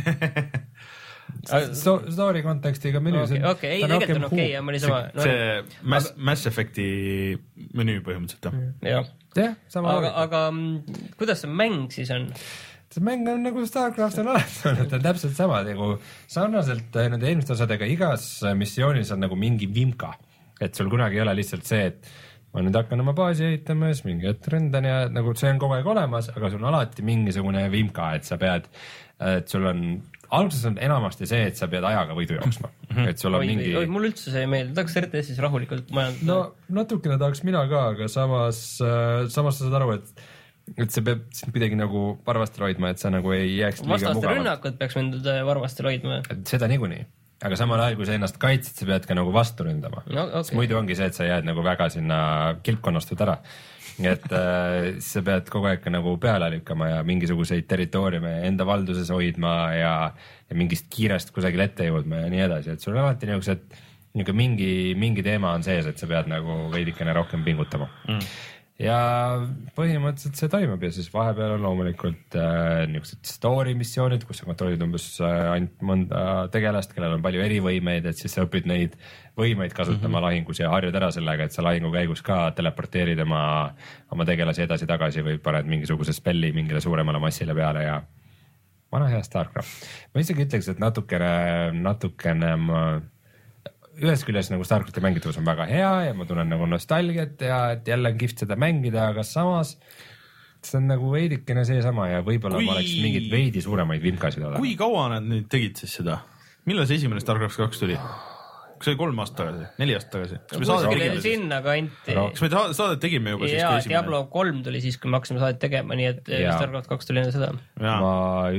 Speaker 2: So, story kontekstiga menüü.
Speaker 3: Okei, okay, ei, tegelikult on okei okay, ja ma oli sama.
Speaker 1: See, see Mass, Mass Effecti menüü põhimõtteliselt.
Speaker 3: Jah,
Speaker 2: ja, sama
Speaker 3: aga, aga kuidas see mäng siis on?
Speaker 2: See mäng on nagu Starcraft on alati olnud, on täpselt sama, nagu sarnaselt nende eelmiste osadega igas missioonis on nagu mingi vimka, et sul kunagi ei ole lihtsalt see, et ma nüüd hakkan oma baasi ehitama ja siis mingi hetk ründan ja nagu see on kogu aeg olemas, aga sul on alati mingisugune vimka, et sa pead, et sul on alguses on enamasti see, et sa pead ajaga võidu jooksma. Et sul on
Speaker 3: oi,
Speaker 2: mingi...
Speaker 3: oi, mul üldse see ei meeldi. Tahaks R T S-is rahulikult majandada.
Speaker 2: No natukene tahaks mina ka, aga samas, samas sa saad aru, et, et see peab kuidagi nagu varvastel hoidma, et sa nagu ei jääks liiga mugavalt.
Speaker 3: Vastaste rünnakud peaks mõndud varvastel hoidma.
Speaker 2: Et seda niikuinii. Aga samal ajal, kui sa ennast kaitsid, sa pead ka nagu vastu ründama.
Speaker 3: No, okay.
Speaker 2: Sest muidu ongi see, et sa jääd nagu väga sinna kilpkonnastud ära. Et äh, sa pead kogu aeg nagu peale lükkama ja mingisuguseid territooriume enda valduses hoidma ja, ja mingist kiirest kusagil ette jõudma ja nii edasi, et sul on alati nagu see, et mingi, mingi teema on sees, et sa pead nagu veidikene rohkem pingutama mm. ja põhimõtteliselt see toimub ja siis vahepeal on loomulikult äh, niisugused story missioonid, kus sa kontrollid umbes äh, ainult mõnda tegelast, kellel on palju erivõimeid, et siis sa õpid neid võimeid kasutama mm-hmm. lahingus ja harjud ära sellega, et sa lahingu käigus ka teleporteerid oma, oma tegelasi edasi-tagasi või paned mingisuguse spelli mingile suuremale massile peale ja vana hea Starcraft. Ma isegi ütleks, et natukene, natukene ma, ühes küljes nagu Starcrafti mängitavus on väga hea ja ma tunnen nagu nostalgiat ja et jälle on kihvt seda mängida, aga samas see on nagu veidikene seesama ja võib-olla kui... ma oleks mingid veidi suuremaid vimkasid olema.
Speaker 1: Kui kaua nad nüüd tegid siis seda? Millal see esimene Starcraft kaks tuli? Kas see oli kolm aastat tagasi, neli aastat tagasi? Kas me saadet tegime
Speaker 3: sinna kanti?
Speaker 1: Kas me saadet tegime juba siis?
Speaker 3: Jaa, Diablo kolm tuli siis, kui me hakkasime saadet tegema, nii et ja. Starcraft kaks tuli enne seda.
Speaker 2: Ja. Ma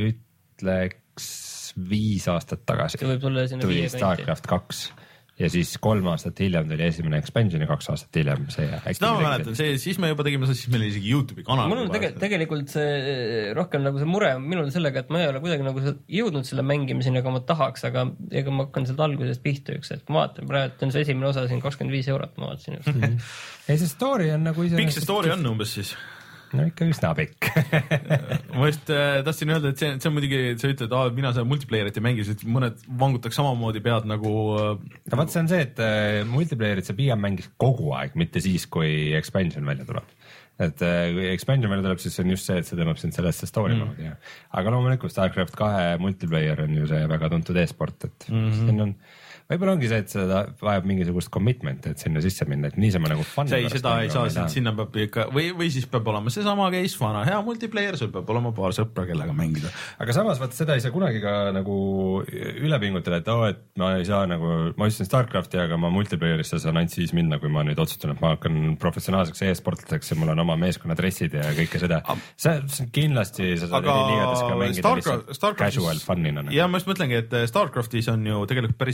Speaker 2: ütleks viis aastat tagasi tuli Starcraft kaks ja siis kolm aastat hiljem tuli esimene expansion ja kaks aastat hiljem see.
Speaker 1: Seda ma mäletan, see, siis me juba tegime, siis meil oli isegi YouTube'i kanal.
Speaker 3: Mul on tege, tegelikult see rohkem nagu see mure minul sellega, et ma ei ole kuidagi nagu jõudnud selle mängimiseni, aga ma tahaks, aga ega ma hakkan sealt algusest pihta üks, et ma vaatan praegu, et on see esimene osa siin kakskümmend viis eurot, ma vaatasin just.
Speaker 2: Mm-hmm. Ei, see story on nagu ise...
Speaker 1: Pikk see story on umbes siis?
Speaker 2: No ikka üsna pikk.
Speaker 1: Ma just äh, tahtsin öelda, et see, see on muidugi, sa ütled, et mina seda multiplayerit ei mängi, sest mõned vangutaks samamoodi pead nagu äh...
Speaker 2: no vaat see on see, et äh, multiplayerit sa pigem mängis kogu aeg, mitte siis, kui expansion välja tuleb. Et äh, kui expansion välja tuleb, siis on just see, et see tõmbab sind sellesse story mm. moodi. Aga loomulikult Starcraft kahe multiplayer on ju see väga tuntud e-sport, et mm-hmm. siin on võib-olla ongi see, et seda vajab mingisugust commitment, et sinna sisse minna, et niisama nagu fun.
Speaker 1: See ei, seda ei saa, sinna peab ikka, või, või siis peab olema seesama case, vana hea multiplayer, sul peab olema paar sõpra, kellega mängida.
Speaker 2: Aga samas, vaat seda ei saa kunagi ka nagu üle pingutada, et oo, oh, et ma ei saa nagu, ma ütlesin Starcrafti, aga ma multiplayerisse saan ainult siis minna, kui ma nüüd otsustan, et ma hakkan professionaalseks e-sportlaseks ja mul on oma meeskonna dressid ja kõike seda. See on kindlasti, sa saad eri liigades ka mängida
Speaker 1: Starcraft,
Speaker 2: lihtsalt casual fun'ina.
Speaker 1: Ja ma just mõtlengi, et Starcraftis on ju tegelikult päris hea vist see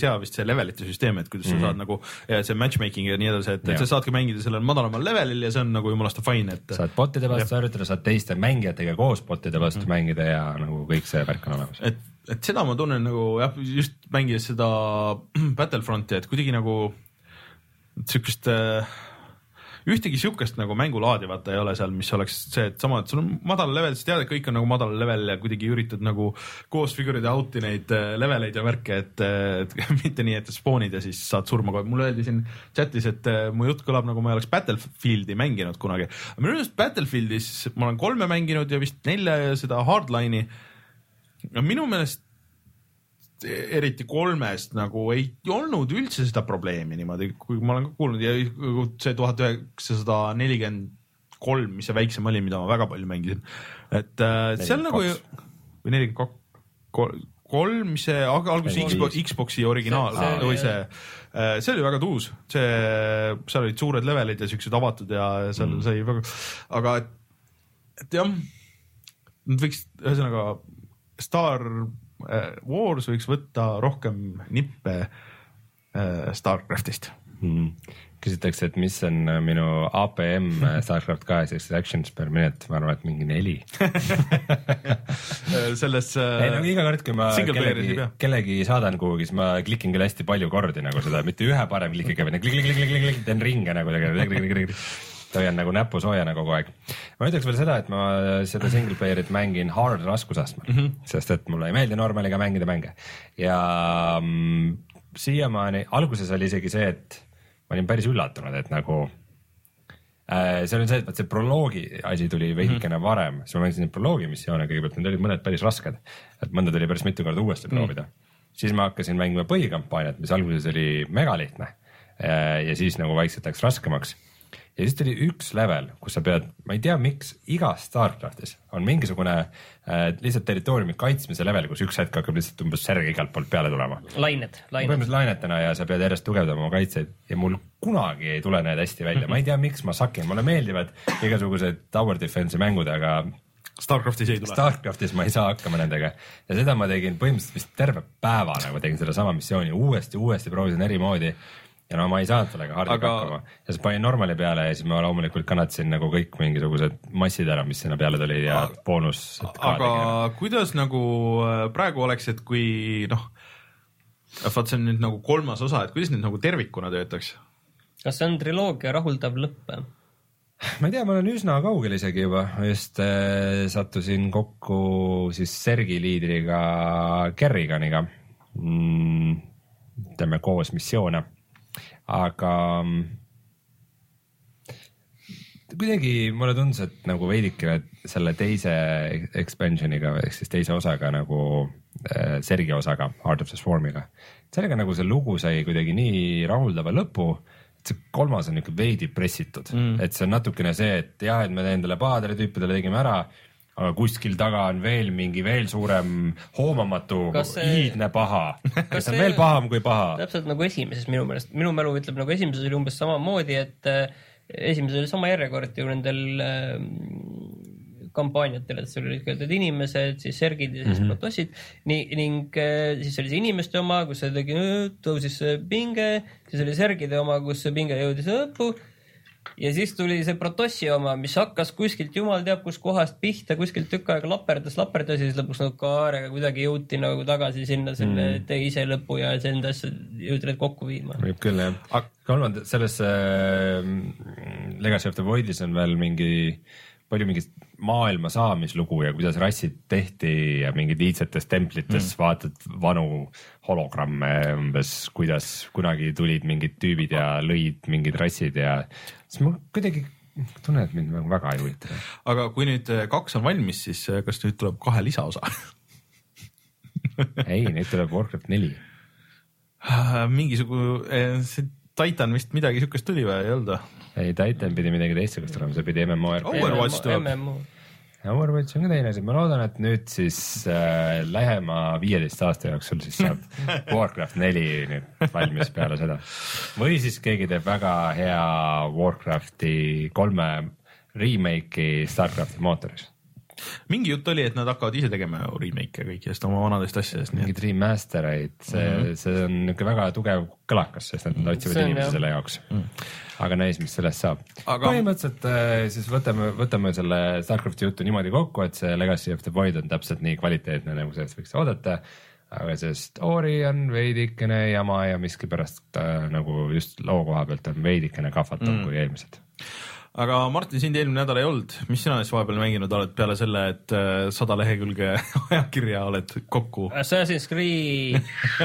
Speaker 1: see levelite süsteem, et kuidas mm -hmm. sa saad nagu see matchmaking ja nii edasi, et, et
Speaker 2: ja.
Speaker 1: sa saadki mängida sellel madalamal levelil ja see on nagu jumalast fine, et
Speaker 2: saad botide vastu harjutada, saad teiste mängijatega koos botide vastu mm -hmm. mängida ja nagu kõik see värk on olemas.
Speaker 1: et, et seda ma tunnen nagu jah, just mängides seda Battlefronti, et kuidagi nagu siukest äh, ühtegi siukest nagu mängulaadi vaata ei ole seal, mis oleks see, et sama, et sul on madal level, sa tead, et kõik on nagu madal level ja kuidagi üritad nagu koos figure'ide out'i neid leveleid ja värke, et, et mitte nii, et spoonid ja siis saad surma kohe. Mulle öeldi siin chatis, et mu jutt kõlab nagu ma ei oleks Battlefieldi mänginud kunagi. Minu just Battlefieldis ma olen kolme mänginud ja vist nelja ja seda Hardline'i. Minu meelest eriti kolmest nagu ei olnud üldse seda probleemi niimoodi, kui ma olen ka kuulnud ja see tuhat üheksasada nelikümmend kolm, mis see väiksem oli, mida ma väga palju mängisin, et äh, seal nagu või nelikümmend kaks kolm, mis see alguses Xbox, Xboxi originaal see, see, või see, see oli väga tuus, see, seal olid suured levelid ja siuksed avatud ja seal mm. sai väga, aga et, et jah, nad võiks ühesõnaga Star Wars võiks võtta rohkem nippe äh, StarCraftist
Speaker 2: hmm.. küsitakse, et mis on minu A P M StarCraft kahes actions per minute, ma arvan, et mingi neli
Speaker 1: selles
Speaker 2: ei, no, iga kord, kui ma kellegi, kellegi saadan kuhugi, siis ma klikin küll hästi palju kordi nagu seda, mitte ühe parem klikiga, vaid klik, klik, klik, klik, klik, teen ringe nagu tegelikult hoian nagu näpu soojana kogu aeg. Ma ütleks veel seda, et ma seda single player'it mängin hard raskusastmel, mm -hmm. sest et mulle ei meeldi normaliga mängida mänge. Ja mm, siiamaani, alguses oli isegi see, et ma olin päris üllatunud, et nagu äh, see oli see, et see proloogi asi tuli veidikene mm -hmm. varem, siis ma mängisin proloogi missioone kõigepealt, need olid mõned päris rasked, et mõnda tuli päris mitu korda uuesti proovida mm. -hmm. Siis ma hakkasin mängima põhikampaaniat, mis alguses oli megalihtne äh, ja siis nagu vaikselt läks raskemaks. Ja siis tuli üks level, kus sa pead, ma ei tea miks, igas StarCraftis on mingisugune äh, lihtsalt territooriumi kaitsmise level, kus üks hetk hakkab lihtsalt umbes särg igalt poolt peale tulema.
Speaker 3: Lainet, lainet.
Speaker 2: Põhimõtteliselt lainetena ja sa pead järjest tugevdama oma kaitseid ja mul kunagi ei tule need hästi välja. Ma ei tea, miks ma sakin, mulle meeldivad igasugused tower defense'i mängud, aga
Speaker 1: StarCraftis ei tule.
Speaker 2: StarCraftis ma ei saa hakkama nendega ja seda ma tegin põhimõtteliselt vist terve päeva, nagu tegin seda sama missiooni uuesti, uuesti proovisin eri moodi. Ja no ma ei saanud sellega hardiga aga... hakkama ja siis panin normali peale ja siis ma loomulikult kannatasin nagu kõik mingisugused massid ära, mis sinna peale tulid ja aga... boonus.
Speaker 1: Aga tegin. Kuidas nagu praegu oleks, et kui noh, vaat see on nüüd nagu kolmas osa, et kuidas nüüd nagu tervikuna töötaks?
Speaker 3: Kas see on triloogia rahuldav lõpp?
Speaker 2: Ma ei tea, ma olen üsna kaugel isegi juba, just äh, sattusin kokku siis Sergi liidriga Kerriganiga mm, teeme koos missioone. Aga kuidagi mulle tundus, et nagu veidikene selle teise expansioniga ehk siis teise osaga nagu äh, Sergi osaga, Heart of the Swarmiga. Sellega nagu see lugu sai kuidagi nii rahuldava lõpu, et see kolmas on ikka veidi pressitud, mm. et see on natukene see, et jah, et me endale pahadele tüüpidele tegime ära, aga kuskil taga on veel mingi veel suurem hoomamatu see... iidne paha, kes on see... veel paham kui paha.
Speaker 3: Täpselt nagu esimeses minu meelest, minu mälu ütleb nagu esimeses oli umbes samamoodi, et äh, esimeses oli sama järjekord ju nendel äh, kampaaniatel, et seal olid kõeldud inimesed, siis Sergid ja siis mm -hmm. protossid, nii, ning äh, siis oli see inimeste oma, kus see tegi, tõusis pinge, siis oli Sergide oma, kus see pinge jõudis õppu. Ja siis tuli see protossi oma, mis hakkas kuskilt jumal teab kus kohast pihta, kuskilt tükk aega laperdas, laperdas ja siis lõpuks nagu kaarega kuidagi jõuti nagu tagasi sinna selle mm. teise lõpu ja enda asja jõudi need kokku viima.
Speaker 2: Võib küll jah. Aga kolmand, selles äh, Legacy of the Voidis on veel mingi palju mingit maailma saamislugu ja kuidas rassid tehti ja mingid iidsetes templites mm. vaatad vanu hologramme umbes, kuidas kunagi tulid mingid tüübid ja lõid mingid rassid ja siis ma kuidagi tunnen, et mind väga ei huvita.
Speaker 1: Aga kui nüüd kaks on valmis, siis kas nüüd tuleb kahe lisaosa?
Speaker 2: Ei, nüüd tuleb Warcraft neli.
Speaker 1: Mingisugune, see Titan vist midagi sükest tuli või ei olnud?
Speaker 2: Ei, Titan pidi midagi teistsugust olema, see pidi M M O R P.
Speaker 1: Overwatch tuleb.
Speaker 2: Overwatch on ka teine asi, ma loodan, et nüüd siis äh, lähema viieteist aasta jooksul siis saab Warcraft neli nüüd valmis peale seda. Või siis keegi teeb väga hea Warcrafti kolme remake'i Starcrafti mootoris.
Speaker 1: mingi jutt oli, et nad hakkavad ise tegema remake kõikidest oma vanadest asjadest.
Speaker 2: Mingid remastereid, see, mm-hmm. see on niisugune väga tugev kõlakas, sest nad otsivad inimesi jah. Selle jaoks mm.. aga näis, mis sellest saab. Aga... põhimõtteliselt siis võtame, võtame selle StarCrafti juttu niimoodi kokku, et see Legacy of the Void on täpselt nii kvaliteetne, nagu sellest võiks oodata. Aga see story on veidikene jama ja miskipärast äh, nagu just loo koha pealt on veidikene kahvatam mm. kui eelmised.
Speaker 1: Aga Martin, sind eelmine nädal ei olnud. Mis sina siis vahepeal mänginud oled peale selle, et sada lehekülge ajakirja oled kokku?
Speaker 3: Assassin's Creed.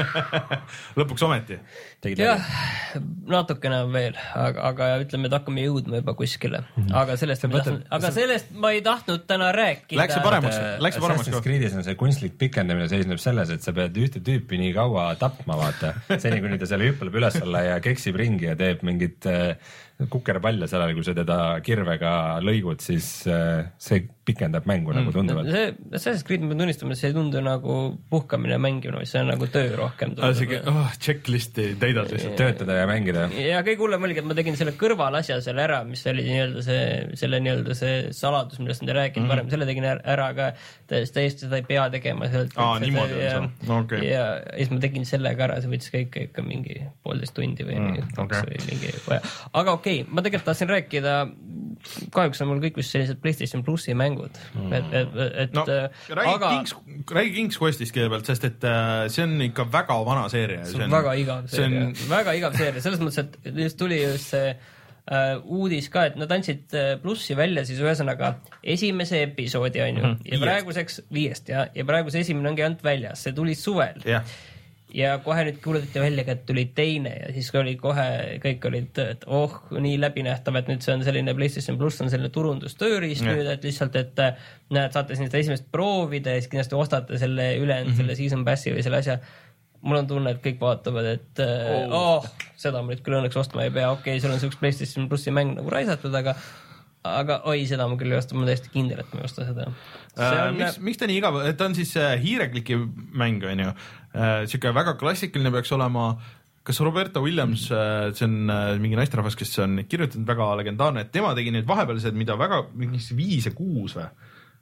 Speaker 1: Lõpuks ometi.
Speaker 3: Jah, natukene veel, aga, aga ütleme, et hakkame jõudma juba kuskile. Aga sellest, tahtnud, aga sellest ma ei tahtnud täna rääkida.
Speaker 1: Läks see paremaks? Läks paremaks
Speaker 2: Assassin's Creedis on see kunstlik pikendamine seisneb selles, et sa pead ühte tüüpi nii kaua tapma, vaata. Seni, kuni ta selle hüppeleb üles alla ja keksib ringi ja teeb mingit kukerpalle sellele, kui sa teda kirvega lõigud, siis see pikendab mängu mm. nagu tunduvalt.
Speaker 3: See, Assassin's Creed ma tunnistama, see ei tundu nagu puhkamine ja mängimine, see on nagu töö rohkem.
Speaker 1: Oh, checklisti täidad lihtsalt.
Speaker 2: Töötada ja mängida.
Speaker 3: Ja kõige hullem oligi, et ma tegin selle kõrvalasja selle ära, mis oli nii-öelda see, selle nii-öelda see saladus, millest nad rääkinud mm. varem, selle tegin ära ka täiesti seda ei pea tegema. Sealt,
Speaker 1: Aa, niimoodi
Speaker 3: ja,
Speaker 1: on see. Okay.
Speaker 3: Ja, ja siis ma tegin sellega ära, see võttis kõik ikka mingi poolteist tundi või mm, mingi okay. või mingi vaja. Aga okei, okay, ma tegelikult tahtsin rääkida, kahjuks on mul kõik vist sellised PlayStation Plussi mängud. Mm. Et, et, et,
Speaker 1: no, räägi, aga... Kings, räägi King's Questist kõigepealt, sest et see on ikka väga vana seeria.
Speaker 3: See on, see on väga igav seeria. On... väga igav seeria, selles mõttes, et just tuli just see uh, uudis ka, et nad andsid Plussi välja siis ühesõnaga esimese episoodi on ju. Mm-hmm. Ja praeguseks viiest ja, ja praeguse esimene ongi ainult väljas, see tuli suvel. Yeah. Ja kohe nüüd kuulutati välja, et tuli teine ja siis oli kohe, kõik olid, et oh, nii läbinähtav, et nüüd see on selline PlayStation Plus on selline turundustööriist ja. Nüüd, et lihtsalt, et näed, saate siin seda esimest proovida ja siis kindlasti ostate selle üle mm-hmm. selle season passi või selle asja. Mul on tunne, et kõik vaatavad, et oh, oh seda ma nüüd küll õnneks ostma ei pea, okei, okay, seal on see üks PlayStation Plussi mäng nagu raisatud, aga aga oi, seda ma küll ei osta, ma olen täiesti kindel, et ma ei osta seda.
Speaker 1: On... Miks, miks ta nii igav? Ta on siis hiirekliki mäng, on ju. Siuke väga klassikaline peaks olema, kas Roberta Williams, see on mingi naisterahvas, kes on kirjutanud väga legendaarne, et tema tegi need vahepealised, mida väga viis ja kuus või?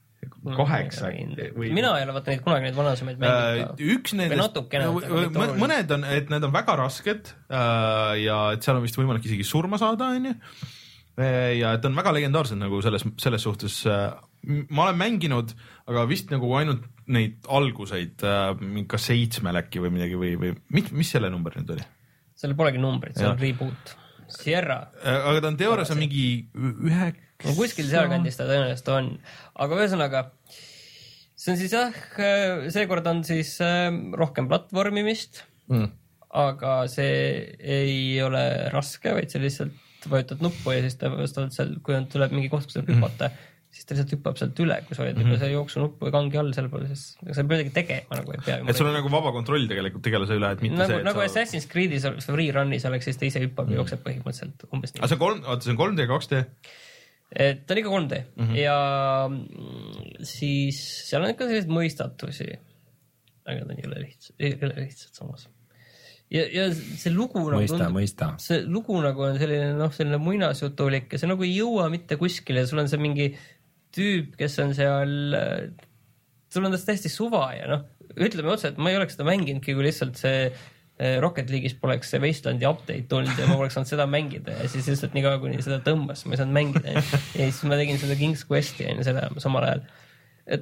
Speaker 1: kaheksa
Speaker 3: või... mina ei ole vaata neid kunagi neid vanasemaid mängid
Speaker 1: üks nendest, mõned on, et need on väga rasked ja et seal on vist võimalik isegi surma saada, on ju. Ja et on väga legendaarsed nagu selles, selles suhtes. Ma olen mänginud, aga vist nagu ainult neid alguseid, ka seitsmel äkki või midagi või, või mis, mis selle number nüüd oli? Selle
Speaker 3: polegi numbrit, see on reboot. Sierra.
Speaker 1: Aga ta on teoorias on mingi ühe...
Speaker 3: No, kuskil sealkandis ta tõenäoliselt on. Aga ühesõnaga, see on siis jah, seekord on siis rohkem platvormimist, mm. aga see ei ole raske, vaid see lihtsalt vajutad nuppu ja siis ta vastavalt seal, kui on, tuleb mingi koht, kus tuleb hüpata, mm. siis ta lihtsalt hüppab sealt üle, kui sa oled mm-hmm. see jooksu nuppu või kangi all seal poole, siis sa ei midagi tegema nagu ei pea.
Speaker 1: Et sul on nagu vaba kontroll tegelikult tegelase üle, et mitte
Speaker 3: nagu,
Speaker 1: see,
Speaker 3: nagu
Speaker 1: sa...
Speaker 3: Assassin's Creed'is free run'is oleks, siis ta ise hüppab mm. ja jookseb põhimõtteliselt umbes nii.
Speaker 1: Aga see on kolm, oota, see on kolm D, kaks D?
Speaker 3: Et ta on ikka kolm D mm-hmm. ja siis seal on ikka sellised mõistatusi, aga ta on jõle lihtsalt, jõle lihtsalt samas. Ja, ja see lugu
Speaker 2: mõista,
Speaker 3: nagu,
Speaker 2: mõista.
Speaker 3: see lugu nagu on selline, noh, selline muinasjutulik ja see nagu ei jõua mitte kuskile, sul on see mingi tüüp, kes on seal, sul on tas täiesti suva ja noh, ütleme otse, et ma ei oleks seda mänginudki, kui lihtsalt see Rocket League'is poleks see Wastelandi update tulnud ja ma poleks saanud seda mängida ja siis lihtsalt nii kaua, kuni seda tõmbas, ma ei saanud mängida ja siis ma tegin seda King's Questi ja selle samal ajal. Et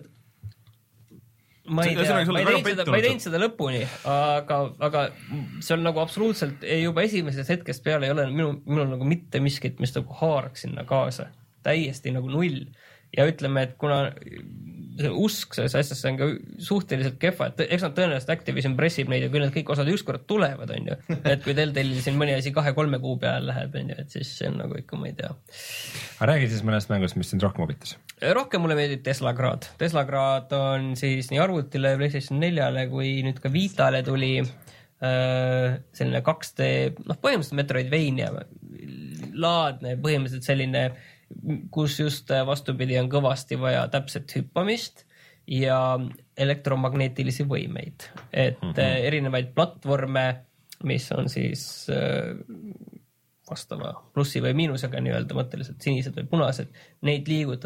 Speaker 3: ma ei tea, ma ei teinud seda, ma ei teinud seda lõpuni, aga, aga see on nagu absoluutselt, juba esimesest hetkest peale ei ole minu, minul nagu mitte miskit, mis nagu haaraks sinna kaasa. Täiesti nagu null. Ja ütleme, et kuna see usk selles asjasse on ka suhteliselt kehva, et eks nad tõenäoliselt Activision pressib neid ja kui need kõik osad ükskord tulevad, on ju. Et kui Telltale'il siin mõni asi kahe-kolme kuu peal läheb, on ju, et siis see on nagu ikka, ma ei tea.
Speaker 2: Aga räägi siis mõnest mängust, mis sind rohkem huvitas?
Speaker 3: Rohkem mulle meeldib Tesla Grad. Tesla Grad on siis nii arvutile, PlayStation neljale kui nüüd ka Vitale tuli äh, selline kaks D, noh põhimõtteliselt Metroidvania laadne, põhimõtteliselt selline kus just vastupidi on kõvasti vaja täpselt hüppamist ja elektromagnetilisi võimeid. Et mm-hmm. erinevaid platvorme, mis on siis vastava plussi või miinusega nii-öelda mõtteliselt sinised või punased, neid liigutada.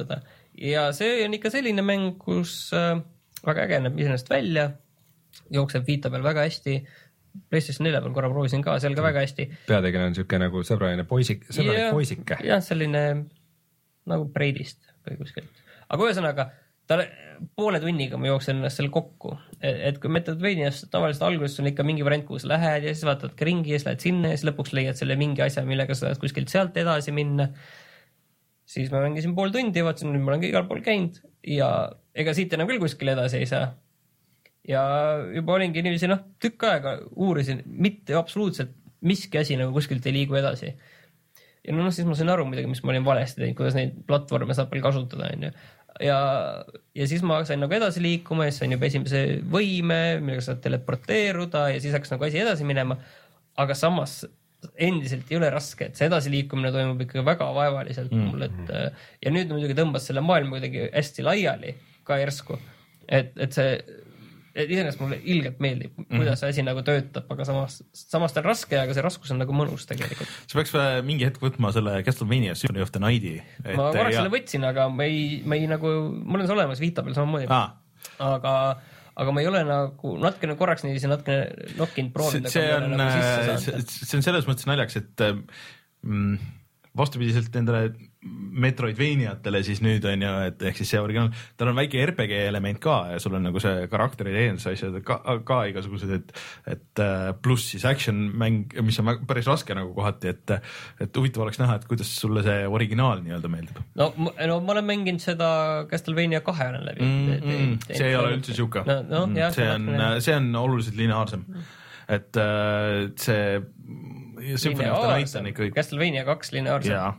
Speaker 3: ja see on ikka selline mäng, kus äh, väga äge näeb iseenesest välja, jookseb Vita peal väga hästi, PlayStation nelja peal korra proovisin ka, seal ka väga hästi.
Speaker 2: Peategine on siuke nagu sõbraline poisik, sõbralik ja, poisike.
Speaker 3: Jah, selline nagu Braidist või kuskilt. Aga ühesõnaga, ta poole tunniga ma jooksen ennast seal kokku. Et kui Metroidvanias tavaliselt alguses on ikka mingi variant, kuhu sa lähed ja siis vaatad ka ringi ja siis lähed sinna ja siis lõpuks leiad selle mingi asja, millega sa saad kuskilt sealt edasi minna. Siis ma mängisin pool tundi ja vaatasin, nüüd ma olen igal pool käinud ja ega siit enam küll kuskil edasi ei saa. Ja juba olingi niiviisi, noh, tükk aega uurisin, mitte absoluutselt miski asi nagu kuskilt ei liigu edasi. Ja no siis ma sain aru midagi, mis ma olin valesti teinud, kuidas neid platvorme saab veel kasutada. On ju. Ja, ja siis ma sain nagu edasi liikuma ja sain juba esimese võime, millega saad teleporteeruda ja siis hakkas nagu asi edasi minema. Aga samas endiselt ei ole raske, et see edasi liikumine toimub ikka väga vaevaliselt mm-hmm. mul. Et, ja nüüd muidugi tõmbas selle maailma kuidagi hästi laiali ka järsku. Et, et see et iseenesest mulle ilgelt meeldib, kuidas see asi nagu töötab, aga samas, samas ta on raske, aga see raskus on nagu mõnus tegelikult.
Speaker 1: Sa peaks mingi hetk võtma selle Castlevania Symphony of the Night'i.
Speaker 3: Ma korraks ja... selle võtsin, aga ma ei, ma ei nagu, mul on see olemas Vita peal samamoodi. Ah. Aga, aga ma ei ole nagu natkene korraks niiviisi natkene nokkinud proovida.
Speaker 1: See on, nagu see, see on selles mõttes naljaks, et mm, vastupidiselt nendele Metroidvaniatele siis nüüd on ju, et ehk siis see originaal, tal on väike R P G element ka ja sul on nagu see karakteri teenuse asjad ka, ka igasugused, et, et pluss siis action mäng, mis on päris raske nagu kohati, et, et huvitav oleks näha, et kuidas sulle see originaal nii-öelda meeldib.
Speaker 3: No, no ma olen mänginud seda Castlevania kahe olen läbi.
Speaker 1: Mm, mm, see ei ole üldse siuke.
Speaker 3: No, no,
Speaker 1: mm,
Speaker 3: jah,
Speaker 1: see, on, see on oluliselt lineaarsem. Et see Symphony of the Night on ikka...
Speaker 3: Castlevania kaks lineaarsem.
Speaker 1: Jaa.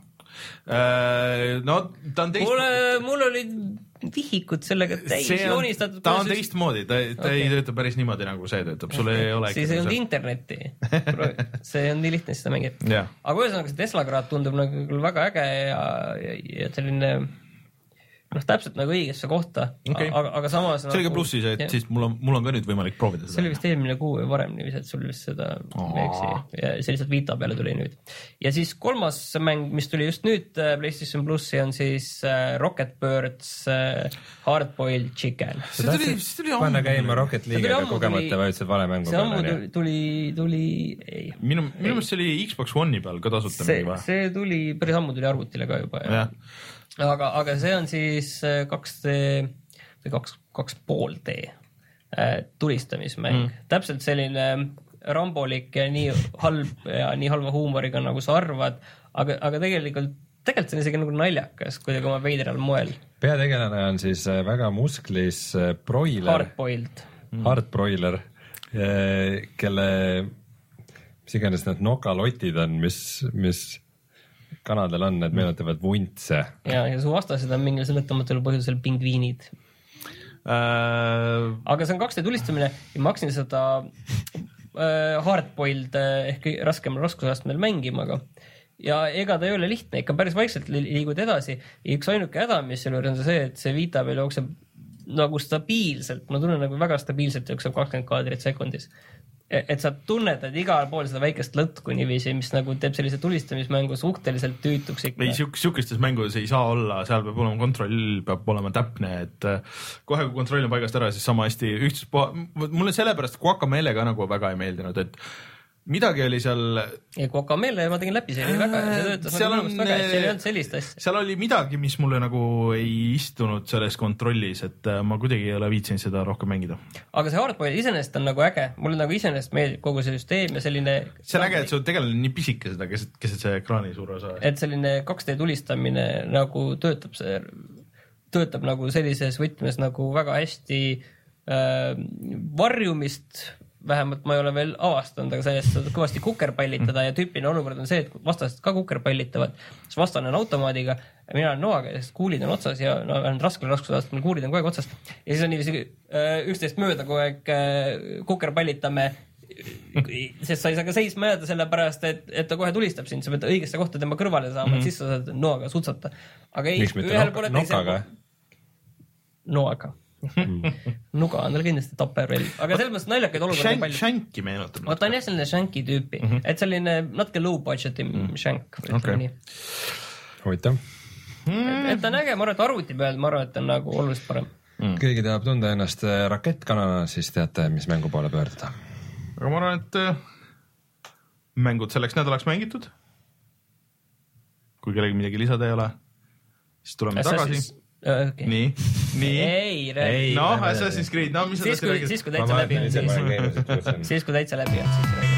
Speaker 1: No ta on teist...
Speaker 3: Mul, mul oli vihikud sellega täis joonistatud.
Speaker 1: Ta on teistmoodi, ta, ta okay. ei tööta päris niimoodi nagu see töötab, sul ei ole...
Speaker 3: Siis ei olnud internetti, see on nii lihtne seda mängida. Yeah. Aga ühesõnaga see Tesla Grad tundub nagu küll väga äge ja, ja, ja selline... noh, täpselt nagu õigesse kohta, okay. aga, aga samas...
Speaker 1: See oli ka plussi see, et jah. Siis mul on, mul on ka nüüd võimalik proovida seda.
Speaker 3: See oli vist eelmine kuu või varem niiviisi, et sul vist seda veeksi ja see lihtsalt Vita peale tuli nüüd. Ja siis kolmas mäng, mis tuli just nüüd PlayStation Plussi on siis Rocket Birds Hardboiled Chicken.
Speaker 1: See tuli, see tuli ammu.
Speaker 2: Panna käima Rocket League'ga kogemata vajutsid vale mängu.
Speaker 3: See ammu tuli, tuli, tuli ei.
Speaker 1: Minu, minu meelest see oli Xbox One'i peal ka tasuta.
Speaker 3: See, see tuli, päris ammu tuli arvutile ka juba. Ja. Ja. Aga, aga see on siis kaks D või kaks, kaks pool D tulistamismäng. Mm. Täpselt selline rambolik ja nii halb ja nii halva huumoriga nagu sa arvad, aga, aga tegelikult, tegelikult see on isegi nagu naljakas kuidagi oma veidral moel.
Speaker 2: Peategelane on siis väga musklis broiler.
Speaker 3: Hardboiled.
Speaker 2: Mm. Hardbroiler, kelle mis iganes need nokalotid on, mis, mis kanadel on, need meenutavad vuntse.
Speaker 3: Ja, ja su vastased on mingil seletamatul põhjusel pingviinid. Äh... Aga see on kaks D tulistamine ja ma hakkasin seda äh, hardboiled ehk raskemal raskusastmel mängima, aga ja ega ta ei ole lihtne, ikka päris vaikselt liigud edasi. Ja üks ainuke häda, mis seal on see, et see Vita peal jookseb nagu stabiilselt, ma tunnen nagu väga stabiilselt jookseb kakskümmend kaadrit sekundis. Et sa tunned, et igal pool seda väikest lõtku niiviisi, mis nagu teeb sellise tulistamismängu suhteliselt tüütuks ikka.
Speaker 1: Ei, siukestes mängudes ei saa olla, seal peab olema kontroll, peab olema täpne, et kohe kui kontroll on paigast ära, siis sama hästi ühtsus poha... Mulle sellepärast Guacamele ka nagu väga ei meeldinud, et midagi oli seal...
Speaker 3: Ja Guacamele ma tegin läbi, see oli väga, see töötas seal nagu on, väga, seal ei olnud sellist asja.
Speaker 1: Seal oli midagi, mis mulle nagu ei istunud selles kontrollis, et ma kuidagi ei ole viitsinud seda rohkem mängida. Aga
Speaker 3: see hardboil isenest on nagu äge, mulle nagu isenest meeldib kogu see süsteem ja selline...
Speaker 1: See on äge, et sul tegelikult nii pisike seda, kes, kes see ekraani suur osa.
Speaker 3: Et selline kaks D tulistamine nagu töötab, see, töötab nagu sellises võtmes nagu väga hästi äh, varjumist vähemalt ma ei ole veel avastanud, aga sellest saad kõvasti kukerpallitada ja tüüpiline olukord on see, et vastased ka kukerpallitavad, siis vastane on automaadiga ja mina olen noaga, sest kuulid on otsas ja no, on raskele raskusastmel, kuulid on kogu aeg otsas ja siis on niiviisi üksteist mööda kogu aeg kukerpallitame, sest sa ei saa ka seisma jääda selle pärast, et, et ta kohe tulistab sind, sa pead õigesse kohta tema kõrvale saama, mm-hmm. et siis sa saad noaga sutsata. Aga ei, ühel poole
Speaker 2: nokaga?
Speaker 3: Noaga. Nuga on tal kindlasti tappervel, aga selles mõttes naljakaid olukorda
Speaker 1: Shank, palju. Shanki meenutab.
Speaker 3: Oota on jah selline Shanki tüüpi, mm -hmm. et selline natuke low budget'i mm -hmm. Shank.
Speaker 2: Okay. Huvitav.
Speaker 3: mm.. et ta on äge, ma arvan, et arvuti peal, ma arvan, et ta on nagu oluliselt parem
Speaker 2: mm.. keegi tahab tunda ennast rakettkanana, siis teate, mis mängu poole pöörduda.
Speaker 1: aga ma arvan, et mängud selleks nädalaks mängitud. kui kellegi midagi lisada ei ole, siis tuleme ja tagasi. Siis... Okay. nii, nii.
Speaker 3: ei, ei.
Speaker 1: noh, Assassin's Creed, no mis
Speaker 3: siis, kui, siis kui täitsa läbi on, siis, siis kui täitsa läbi on, siis räägi.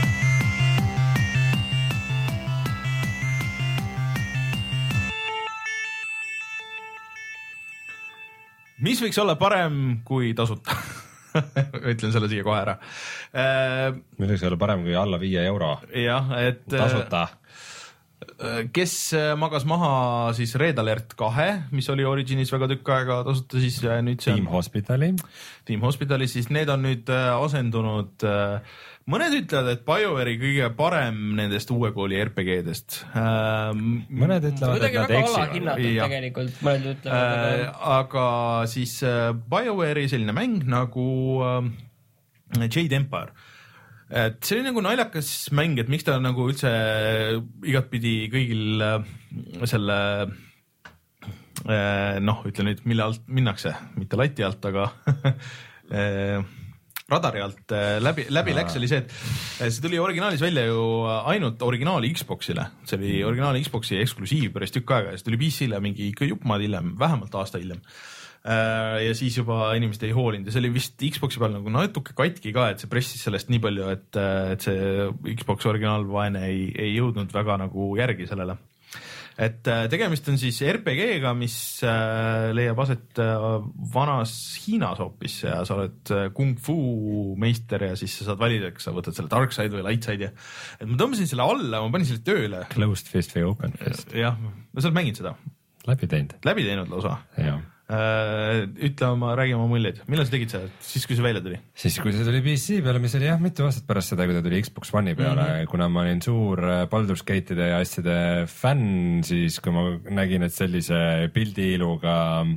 Speaker 1: mis võiks olla parem kui tasuta? ütlen selle siia kohe ära.
Speaker 2: mis võiks olla parem kui alla viie euro?
Speaker 1: jah, et
Speaker 2: tasuta.
Speaker 1: kes magas maha siis Red Alert kahe, mis oli Originis väga tükk aega tasuta, siis nüüd see
Speaker 2: Team Hospitali.
Speaker 1: Team Hospitali, siis need on nüüd asendunud. Mõned ütlevad, et BioWare'i kõige parem nendest uue kooli R P G-dest.
Speaker 2: Mõned ütlevad, et nad eksivad.
Speaker 3: Tegelikult, mõned ütlevad.
Speaker 1: Aga siis BioWare'i selline mäng nagu Jade Empire. Et see oli nagu naljakas mäng, et miks ta nagu üldse igatpidi kõigil selle noh, ütle nüüd, mille alt minnakse, mitte lati alt, aga radari alt läbi, läbi läks, oli see, et see tuli originaalis välja ju ainult originaali Xboxile, see oli originaali Xboxi eksklusiiv päris tükk aega ja see tuli P C-le mingi ikka juppmaad hiljem, vähemalt aasta hiljem. Ja siis juba inimesed ei hoolinud ja see oli vist Xboxi peal nagu natuke katki ka, et see pressis sellest nii palju, et, et see Xbox originaalvaene ei, ei jõudnud väga nagu järgi sellele. Et tegemist on siis R P G-ga, mis leiab aset vanas Hiinas hoopis ja sa oled kung fu meister ja siis sa saad valida, kas sa võtad selle dark side või light side ja et ma tõmbasin selle alla, ma panin selle tööle.
Speaker 2: Closed fist või open fist?
Speaker 1: jah, ma seal mängin seda.
Speaker 2: Läbi teinud?
Speaker 1: Läbi teinud lausa.
Speaker 2: Jah.
Speaker 1: Ütle oma, räägi oma muljeid. Millal sa tegid seda? Siis, kui see välja tuli?
Speaker 2: Siis, kui see tuli P C peale, mis oli jah, mitu aastat pärast seda, kui ta tuli Xbox One'i peale, mm-hmm. kuna ma olin suur Baldur's Gate'ide ja asjade fänn, siis kui ma nägin, et sellise pildiiluga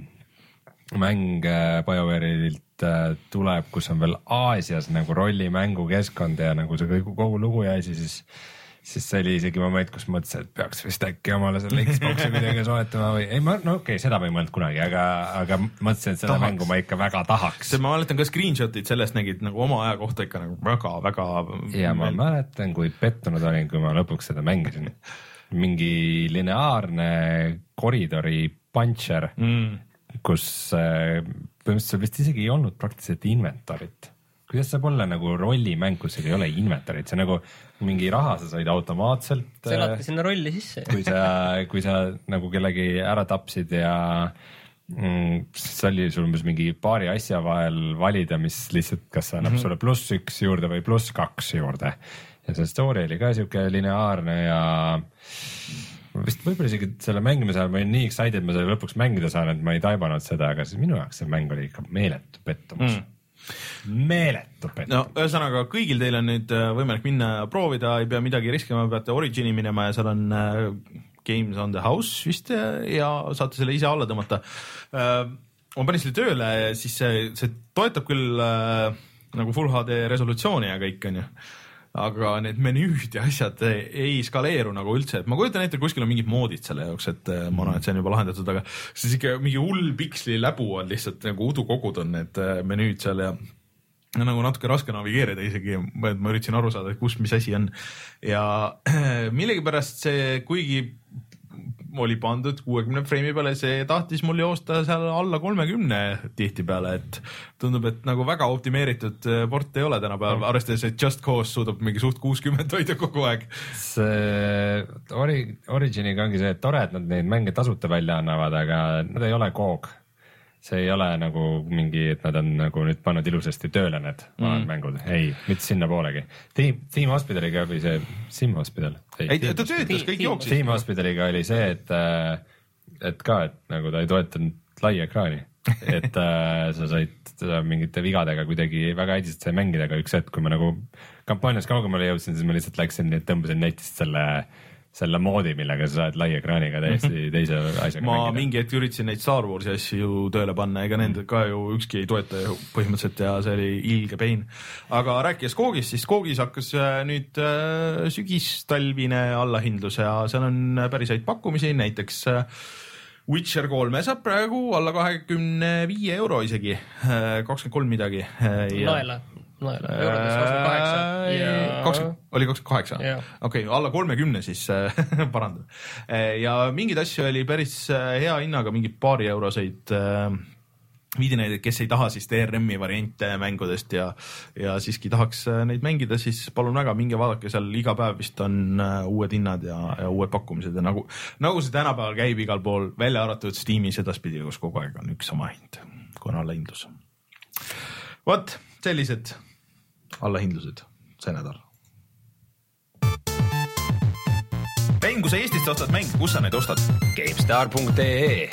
Speaker 2: mäng BioWare'ilt tuleb, kus on veel Aasias nagu rollimängu keskkond ja nagu see kogu lugu ja asi, siis siis see oli isegi moment, kus mõtlesin, et peaks vist äkki omale selle Xbox'i kuidagi soetama või ei, ma, no okei okay,, seda ma ei mõelnud kunagi, aga, aga mõtlesin, et seda tahaks. Mängu ma ikka väga tahaks.
Speaker 1: See, ma mäletan ka screenshotid sellest nägid nagu oma aja kohta ikka nagu väga, väga.
Speaker 2: Ja ma mäletan, kui pettunud olin, kui ma lõpuks seda mängisin. Mingi lineaarne koridori puncher, mm. kus põhimõtteliselt vist isegi ei olnud praktiliselt inventarit. Kuidas saab olla nagu rollimäng, kus ei ole inventarit, see nagu mingi raha sa said automaatselt.
Speaker 3: See elati sinna rolli sisse.
Speaker 2: Kui sa, kui sa nagu kellegi ära tapsid ja mm, siis oli sul mingi paari asja vahel valida, mis lihtsalt kas annab mm-hmm. sulle pluss üks juurde või pluss kaks juurde. Ja see story oli ka siuke lineaarne ja vist võib-olla isegi selle mängimise ajal ma olin nii excited, ma selle lõpuks mängida saan, et ma ei taibanud seda, aga siis minu jaoks see mäng oli ikka meeletu pettumus. Mm. meeletu pettumus.
Speaker 1: No ühesõnaga kõigil teil on nüüd võimalik minna proovida, ei pea midagi riskima, peate Origini minema ja seal on Games on the House vist ja, ja saate selle ise alla tõmmata. Ma panin selle tööle, siis see, see toetab küll nagu Full H D resolutsiooni ja kõik on ju, aga need menüüd ja asjad ei skaleeru nagu üldse, et ma kujutan ette, kuskil on mingid moodid selle jaoks, et ma arvan, et see on juba lahendatud, aga siis ikka mingi hull piksli läbu on lihtsalt nagu udukogud on need menüüd seal ja nagu natuke raske navigeerida isegi, ma üritasin aru saada, kus mis asi on ja millegipärast see, kuigi oli pandud kuuekümne freimi peale, see tahtis mul joosta seal alla kolmekümne tihti peale, et tundub, et nagu väga optimeeritud port ei ole tänapäeval, no. Arvestades, et Just Cause suudab mingi suht kuuskümmend hoida kogu aeg.
Speaker 2: See ori, Originiga ongi see, et tore, et nad neid mänge tasuta välja annavad, aga nad ei ole koog. See ei ole nagu mingi, et nad on nagu nüüd pannud ilusasti tööle need mm. mängud. Ei, mitte sinna poolegi. Team, Team Hospitaliga oli see Sim Hospital.
Speaker 1: Ei, ei ta töötas, kõik jooksis.
Speaker 2: Team Hospitaliga oli see, et, et ka, et nagu ta ei toetanud lai ekraani. Et äh, sa said mingite vigadega kuidagi väga hädiselt sai mängida, aga üks hetk, kui ma nagu kampaanias kaugemale jõudsin, siis ma lihtsalt läksin ja tõmbasin netist selle selle moodi, millega sa saad lai ekraaniga täiesti teise asjaga
Speaker 1: ma
Speaker 2: mängida.
Speaker 1: Mingi hetk üritasin neid Star Warsi asju tööle panna, ega nende ka ju ükski ei toeta ju põhimõtteliselt ja see oli ilge pein. Aga rääkides Koogist, siis Koogis hakkas nüüd sügistalvine allahindlus ja seal on päris häid pakkumisi, näiteks Witcher kolme saab praegu alla kahekümne viie euro isegi, kakskümmend kolm midagi.
Speaker 3: Naela, naela, eurodes kakskümmend kaheksa.
Speaker 1: kakskümmend, oli kakskümmend kaheksa? Okei, alla kolmekümne siis parandab. Ja mingid asju oli päris hea hinnaga, mingi paari euroseid videonäideid, kes ei taha siis D R M-i variante mängudest ja, ja siiski tahaks neid mängida, siis palun väga, minge vaadake, seal iga päev vist on uued hinnad ja, ja uued pakkumised ja nagu, nagu see tänapäeval käib igal pool, välja arvatud Steamis edaspidi, kus kogu aeg on üks sama hind, kui on allahindlus. Vot, sellised allahindlused see nädal. Mäng, kui sa Eestist ostad mäng, kus sa neid ostad?
Speaker 2: GameStar punkt ee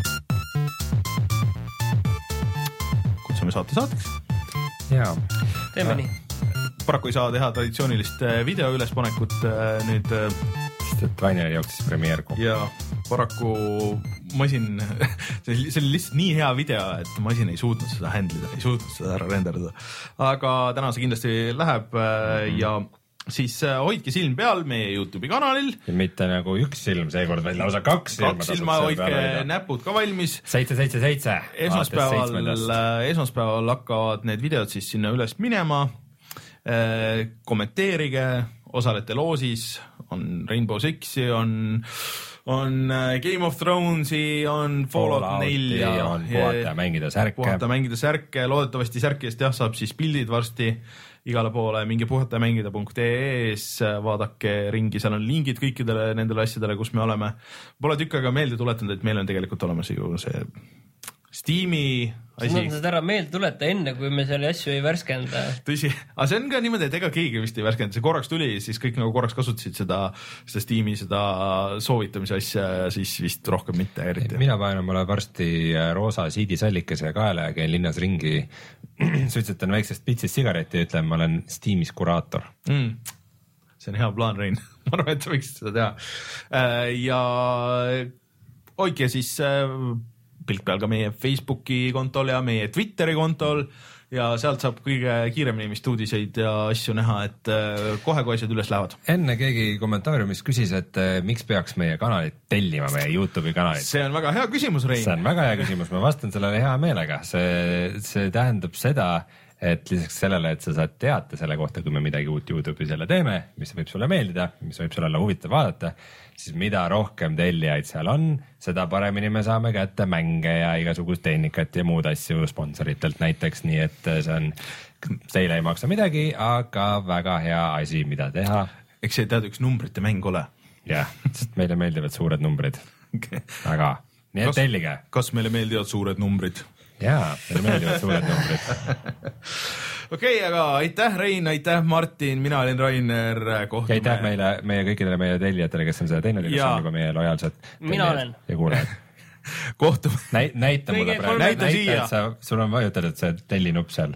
Speaker 1: kutsume saate saateks.
Speaker 2: Jaa.
Speaker 3: Teeme nii.
Speaker 1: Paraku ei saa teha traditsioonilist video ülespanekut nüüd.
Speaker 2: Sest et Rainer jooksis premierku.
Speaker 1: Ja paraku masin, see oli lihtsalt nii hea video, et masin ei suutnud seda handlida, ei suutnud seda ära renderdada. Aga täna see kindlasti läheb mm-hmm. ja siis hoidke silm peal meie YouTube'i kanalil. Ja
Speaker 2: mitte nagu üks silm seekord, vaid lausa kaks silma.
Speaker 1: Kaks silma, hoidke näpud ka valmis.
Speaker 2: seitse seitse seitse
Speaker 1: Esmaspäeval, esmaspäeval hakkavad need videod siis sinna üles minema. Kommenteerige, osalete loosis, on Rainbow Sixi, on, on Game of Thronesi, on Fallout nelja.
Speaker 2: On puhata mängida särke.
Speaker 1: Puhata mängida särke, loodetavasti särkidest jah, saab siis pildid varsti igale poole, mingi puhatamängida punkt ee-s, vaadake ringi, seal on lingid kõikidele nendele asjadele, kus me oleme. Pole tükk aega meelde tuletanud, et meil on tegelikult olemas ju see Steam'i asi.
Speaker 3: Sa ära meelde tuleta enne, kui me selle asju ei värskenda.
Speaker 1: Tõsi, aga see on ka niimoodi, et ega keegi vist ei värskenda, see korraks tuli, siis kõik nagu korraks kasutasid seda, seda Steam'i, seda soovitamise asja ja siis vist rohkem mitte eriti.
Speaker 2: Mina panen mulle varsti roosa siidisallikese kaela ja käin linnas ringi, suitsetan väiksest pitsist sigareti ja ütlen, ma olen Steam'is kuraator.
Speaker 1: Mm. See on hea plaan, Rein. Ma arvan, et sa võiksid seda teha. Ja hoidke siis pilk peal ka meie Facebooki kontol ja meie Twitteri kontol ja sealt saab kõige kiiremini vist uudiseid ja asju näha, et kohe kui asjad üles lähevad.
Speaker 2: Enne keegi kommentaariumis küsis, et miks peaks meie kanalit tellima, meie YouTube'i kanalit?
Speaker 1: See on väga hea küsimus, Rein.
Speaker 2: See on väga hea küsimus, ma vastan sellele hea meelega. See, see tähendab seda, et lisaks sellele, et sa saad teate selle kohta, kui me midagi uut YouTube'is jälle teeme, mis võib sulle meeldida, mis võib sulle olla huvitav vaadata, siis mida rohkem tellijaid seal on, seda paremini me saame kätte mänge ja igasugust tehnikat ja muud asju sponsoritelt näiteks, nii et see on, teile ei maksa midagi, aga väga hea asi, mida teha.
Speaker 1: Eks see tead üks numbrite mäng ole?
Speaker 2: Jah, sest meile meeldivad suured numbrid. Okay. Aga, nii et kas, tellige.
Speaker 1: Kas meile meeldivad suured numbrid?
Speaker 2: Jaa, meile meeldivad suured numbrid.
Speaker 1: Okei, okay, aga aitäh Rein, aitäh Martin, mina olin Rainer, kohtume.
Speaker 2: Ja aitäh meile, meie kõikidele meie tellijatele, kes on seda teinud ja kes on juba meie lojaalsed.
Speaker 3: Mina olen.
Speaker 2: Ja kuulajad.
Speaker 1: Kohtume.
Speaker 2: Näi, näita mulle praegu.
Speaker 1: Näita, näita siia.
Speaker 2: Sa, sul on vajutada, et see tellinupp seal.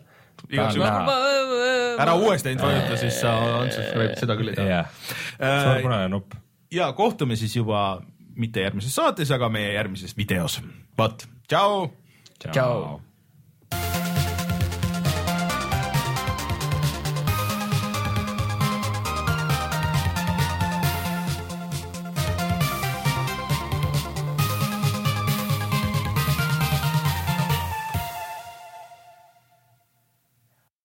Speaker 1: Ära uuesti ainult vajuta, siis sa unsubscribe seda küll ei taha.
Speaker 2: Jah, sul on punane nupp.
Speaker 1: Ja kohtume siis juba mitte järgmises saates, aga meie järgmises videos. Vaat, tšau!
Speaker 2: Ciao. Ciao.